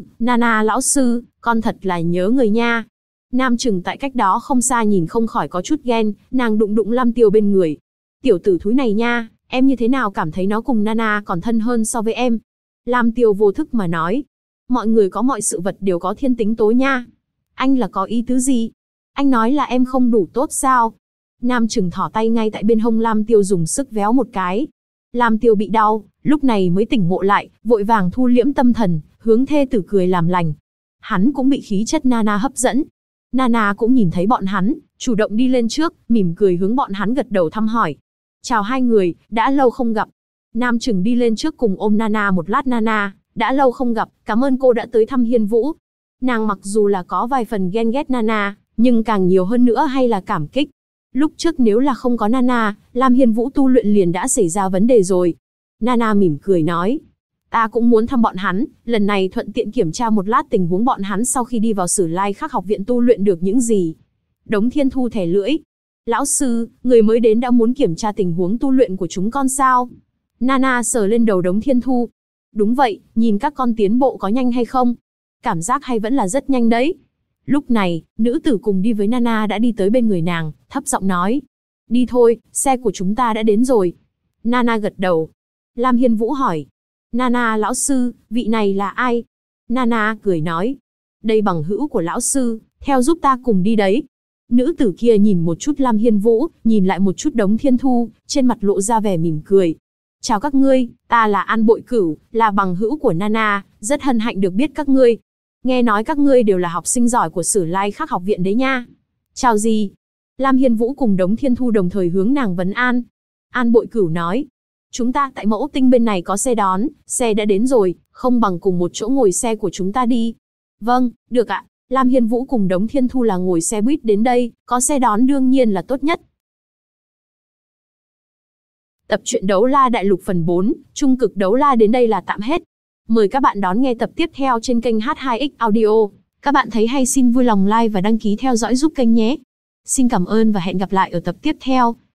lão sư, con thật là nhớ người nha. Nam Trừng tại cách đó không xa nhìn không khỏi có chút ghen, nàng đụng đụng Lam Tiêu bên người. Tiểu tử thúi này nha, em như thế nào cảm thấy nó cùng Nana còn thân hơn so với em? Lam Tiêu vô thức mà nói. Mọi người có mọi sự vật đều có thiên tính tối nha. Anh là có ý tứ gì? Anh nói là em không đủ tốt sao? Nam Trừng thỏ tay ngay tại bên hông Lam Tiêu dùng sức véo một cái. Lam Tiêu bị đau, lúc này mới tỉnh ngộ lại, vội vàng thu liễm tâm thần, hướng thê tử cười làm lành. Hắn cũng bị khí chất Nana hấp dẫn. Nana cũng nhìn thấy bọn hắn, chủ động đi lên trước, mỉm cười hướng bọn hắn gật đầu thăm hỏi. Chào hai người, đã lâu không gặp. Nam Trừng đi lên trước cùng ôm Nana một lát. Nana, đã lâu không gặp, cảm ơn cô đã tới thăm Hiên Vũ. Nàng mặc dù là có vài phần ghen ghét Nana, nhưng càng nhiều hơn nữa hay là cảm kích. Lúc trước nếu là không có Nana, Lam Hiên Vũ tu luyện liền đã xảy ra vấn đề rồi. Nana mỉm cười nói. Ta cũng muốn thăm bọn hắn, lần này thuận tiện kiểm tra một lát tình huống bọn hắn sau khi đi vào Sử Lai Khắc học viện tu luyện được những gì. Đống Thiên Thu thẻ lưỡi. Lão sư, người mới đến đã muốn kiểm tra tình huống tu luyện của chúng con sao? Nana sờ lên đầu Đống Thiên Thu. Đúng vậy, nhìn các con tiến bộ có nhanh hay không? Cảm giác hay vẫn là rất nhanh đấy. Lúc này, nữ tử cùng đi với Nana đã đi tới bên người nàng, thấp giọng nói. Đi thôi, xe của chúng ta đã đến rồi. Nana gật đầu. Lam Hiên Vũ hỏi. Nana lão sư, vị này là ai? Nana cười nói. Đây bằng hữu của lão sư, theo giúp ta cùng đi đấy. Nữ tử kia nhìn một chút Lam Hiên Vũ, nhìn lại một chút Đống Thiên Thu, trên mặt lộ ra vẻ mỉm cười. Chào các ngươi, ta là An Bội Cửu, là bằng hữu của Nana, rất hân hạnh được biết các ngươi. Nghe nói các ngươi đều là học sinh giỏi của Sử Lai Khắc học viện đấy nha. Chào gì? Lam Hiên Vũ cùng Đống Thiên Thu đồng thời hướng nàng vấn an. An Bội Cửu nói. Chúng ta tại Mẫu Tinh bên này có xe đón, xe đã đến rồi, không bằng cùng một chỗ ngồi xe của chúng ta đi. Vâng, được ạ. Lam Hiên Vũ cùng Đống Thiên Thu là ngồi xe buýt đến đây, có xe đón đương nhiên là tốt nhất. Tập truyện Đấu La Đại Lục phần 4, Trung Cực Đấu La đến đây là tạm hết. Mời các bạn đón nghe tập tiếp theo trên kênh H2X Audio. Các bạn thấy hay xin vui lòng like và đăng ký theo dõi giúp kênh nhé. Xin cảm ơn và hẹn gặp lại ở tập tiếp theo.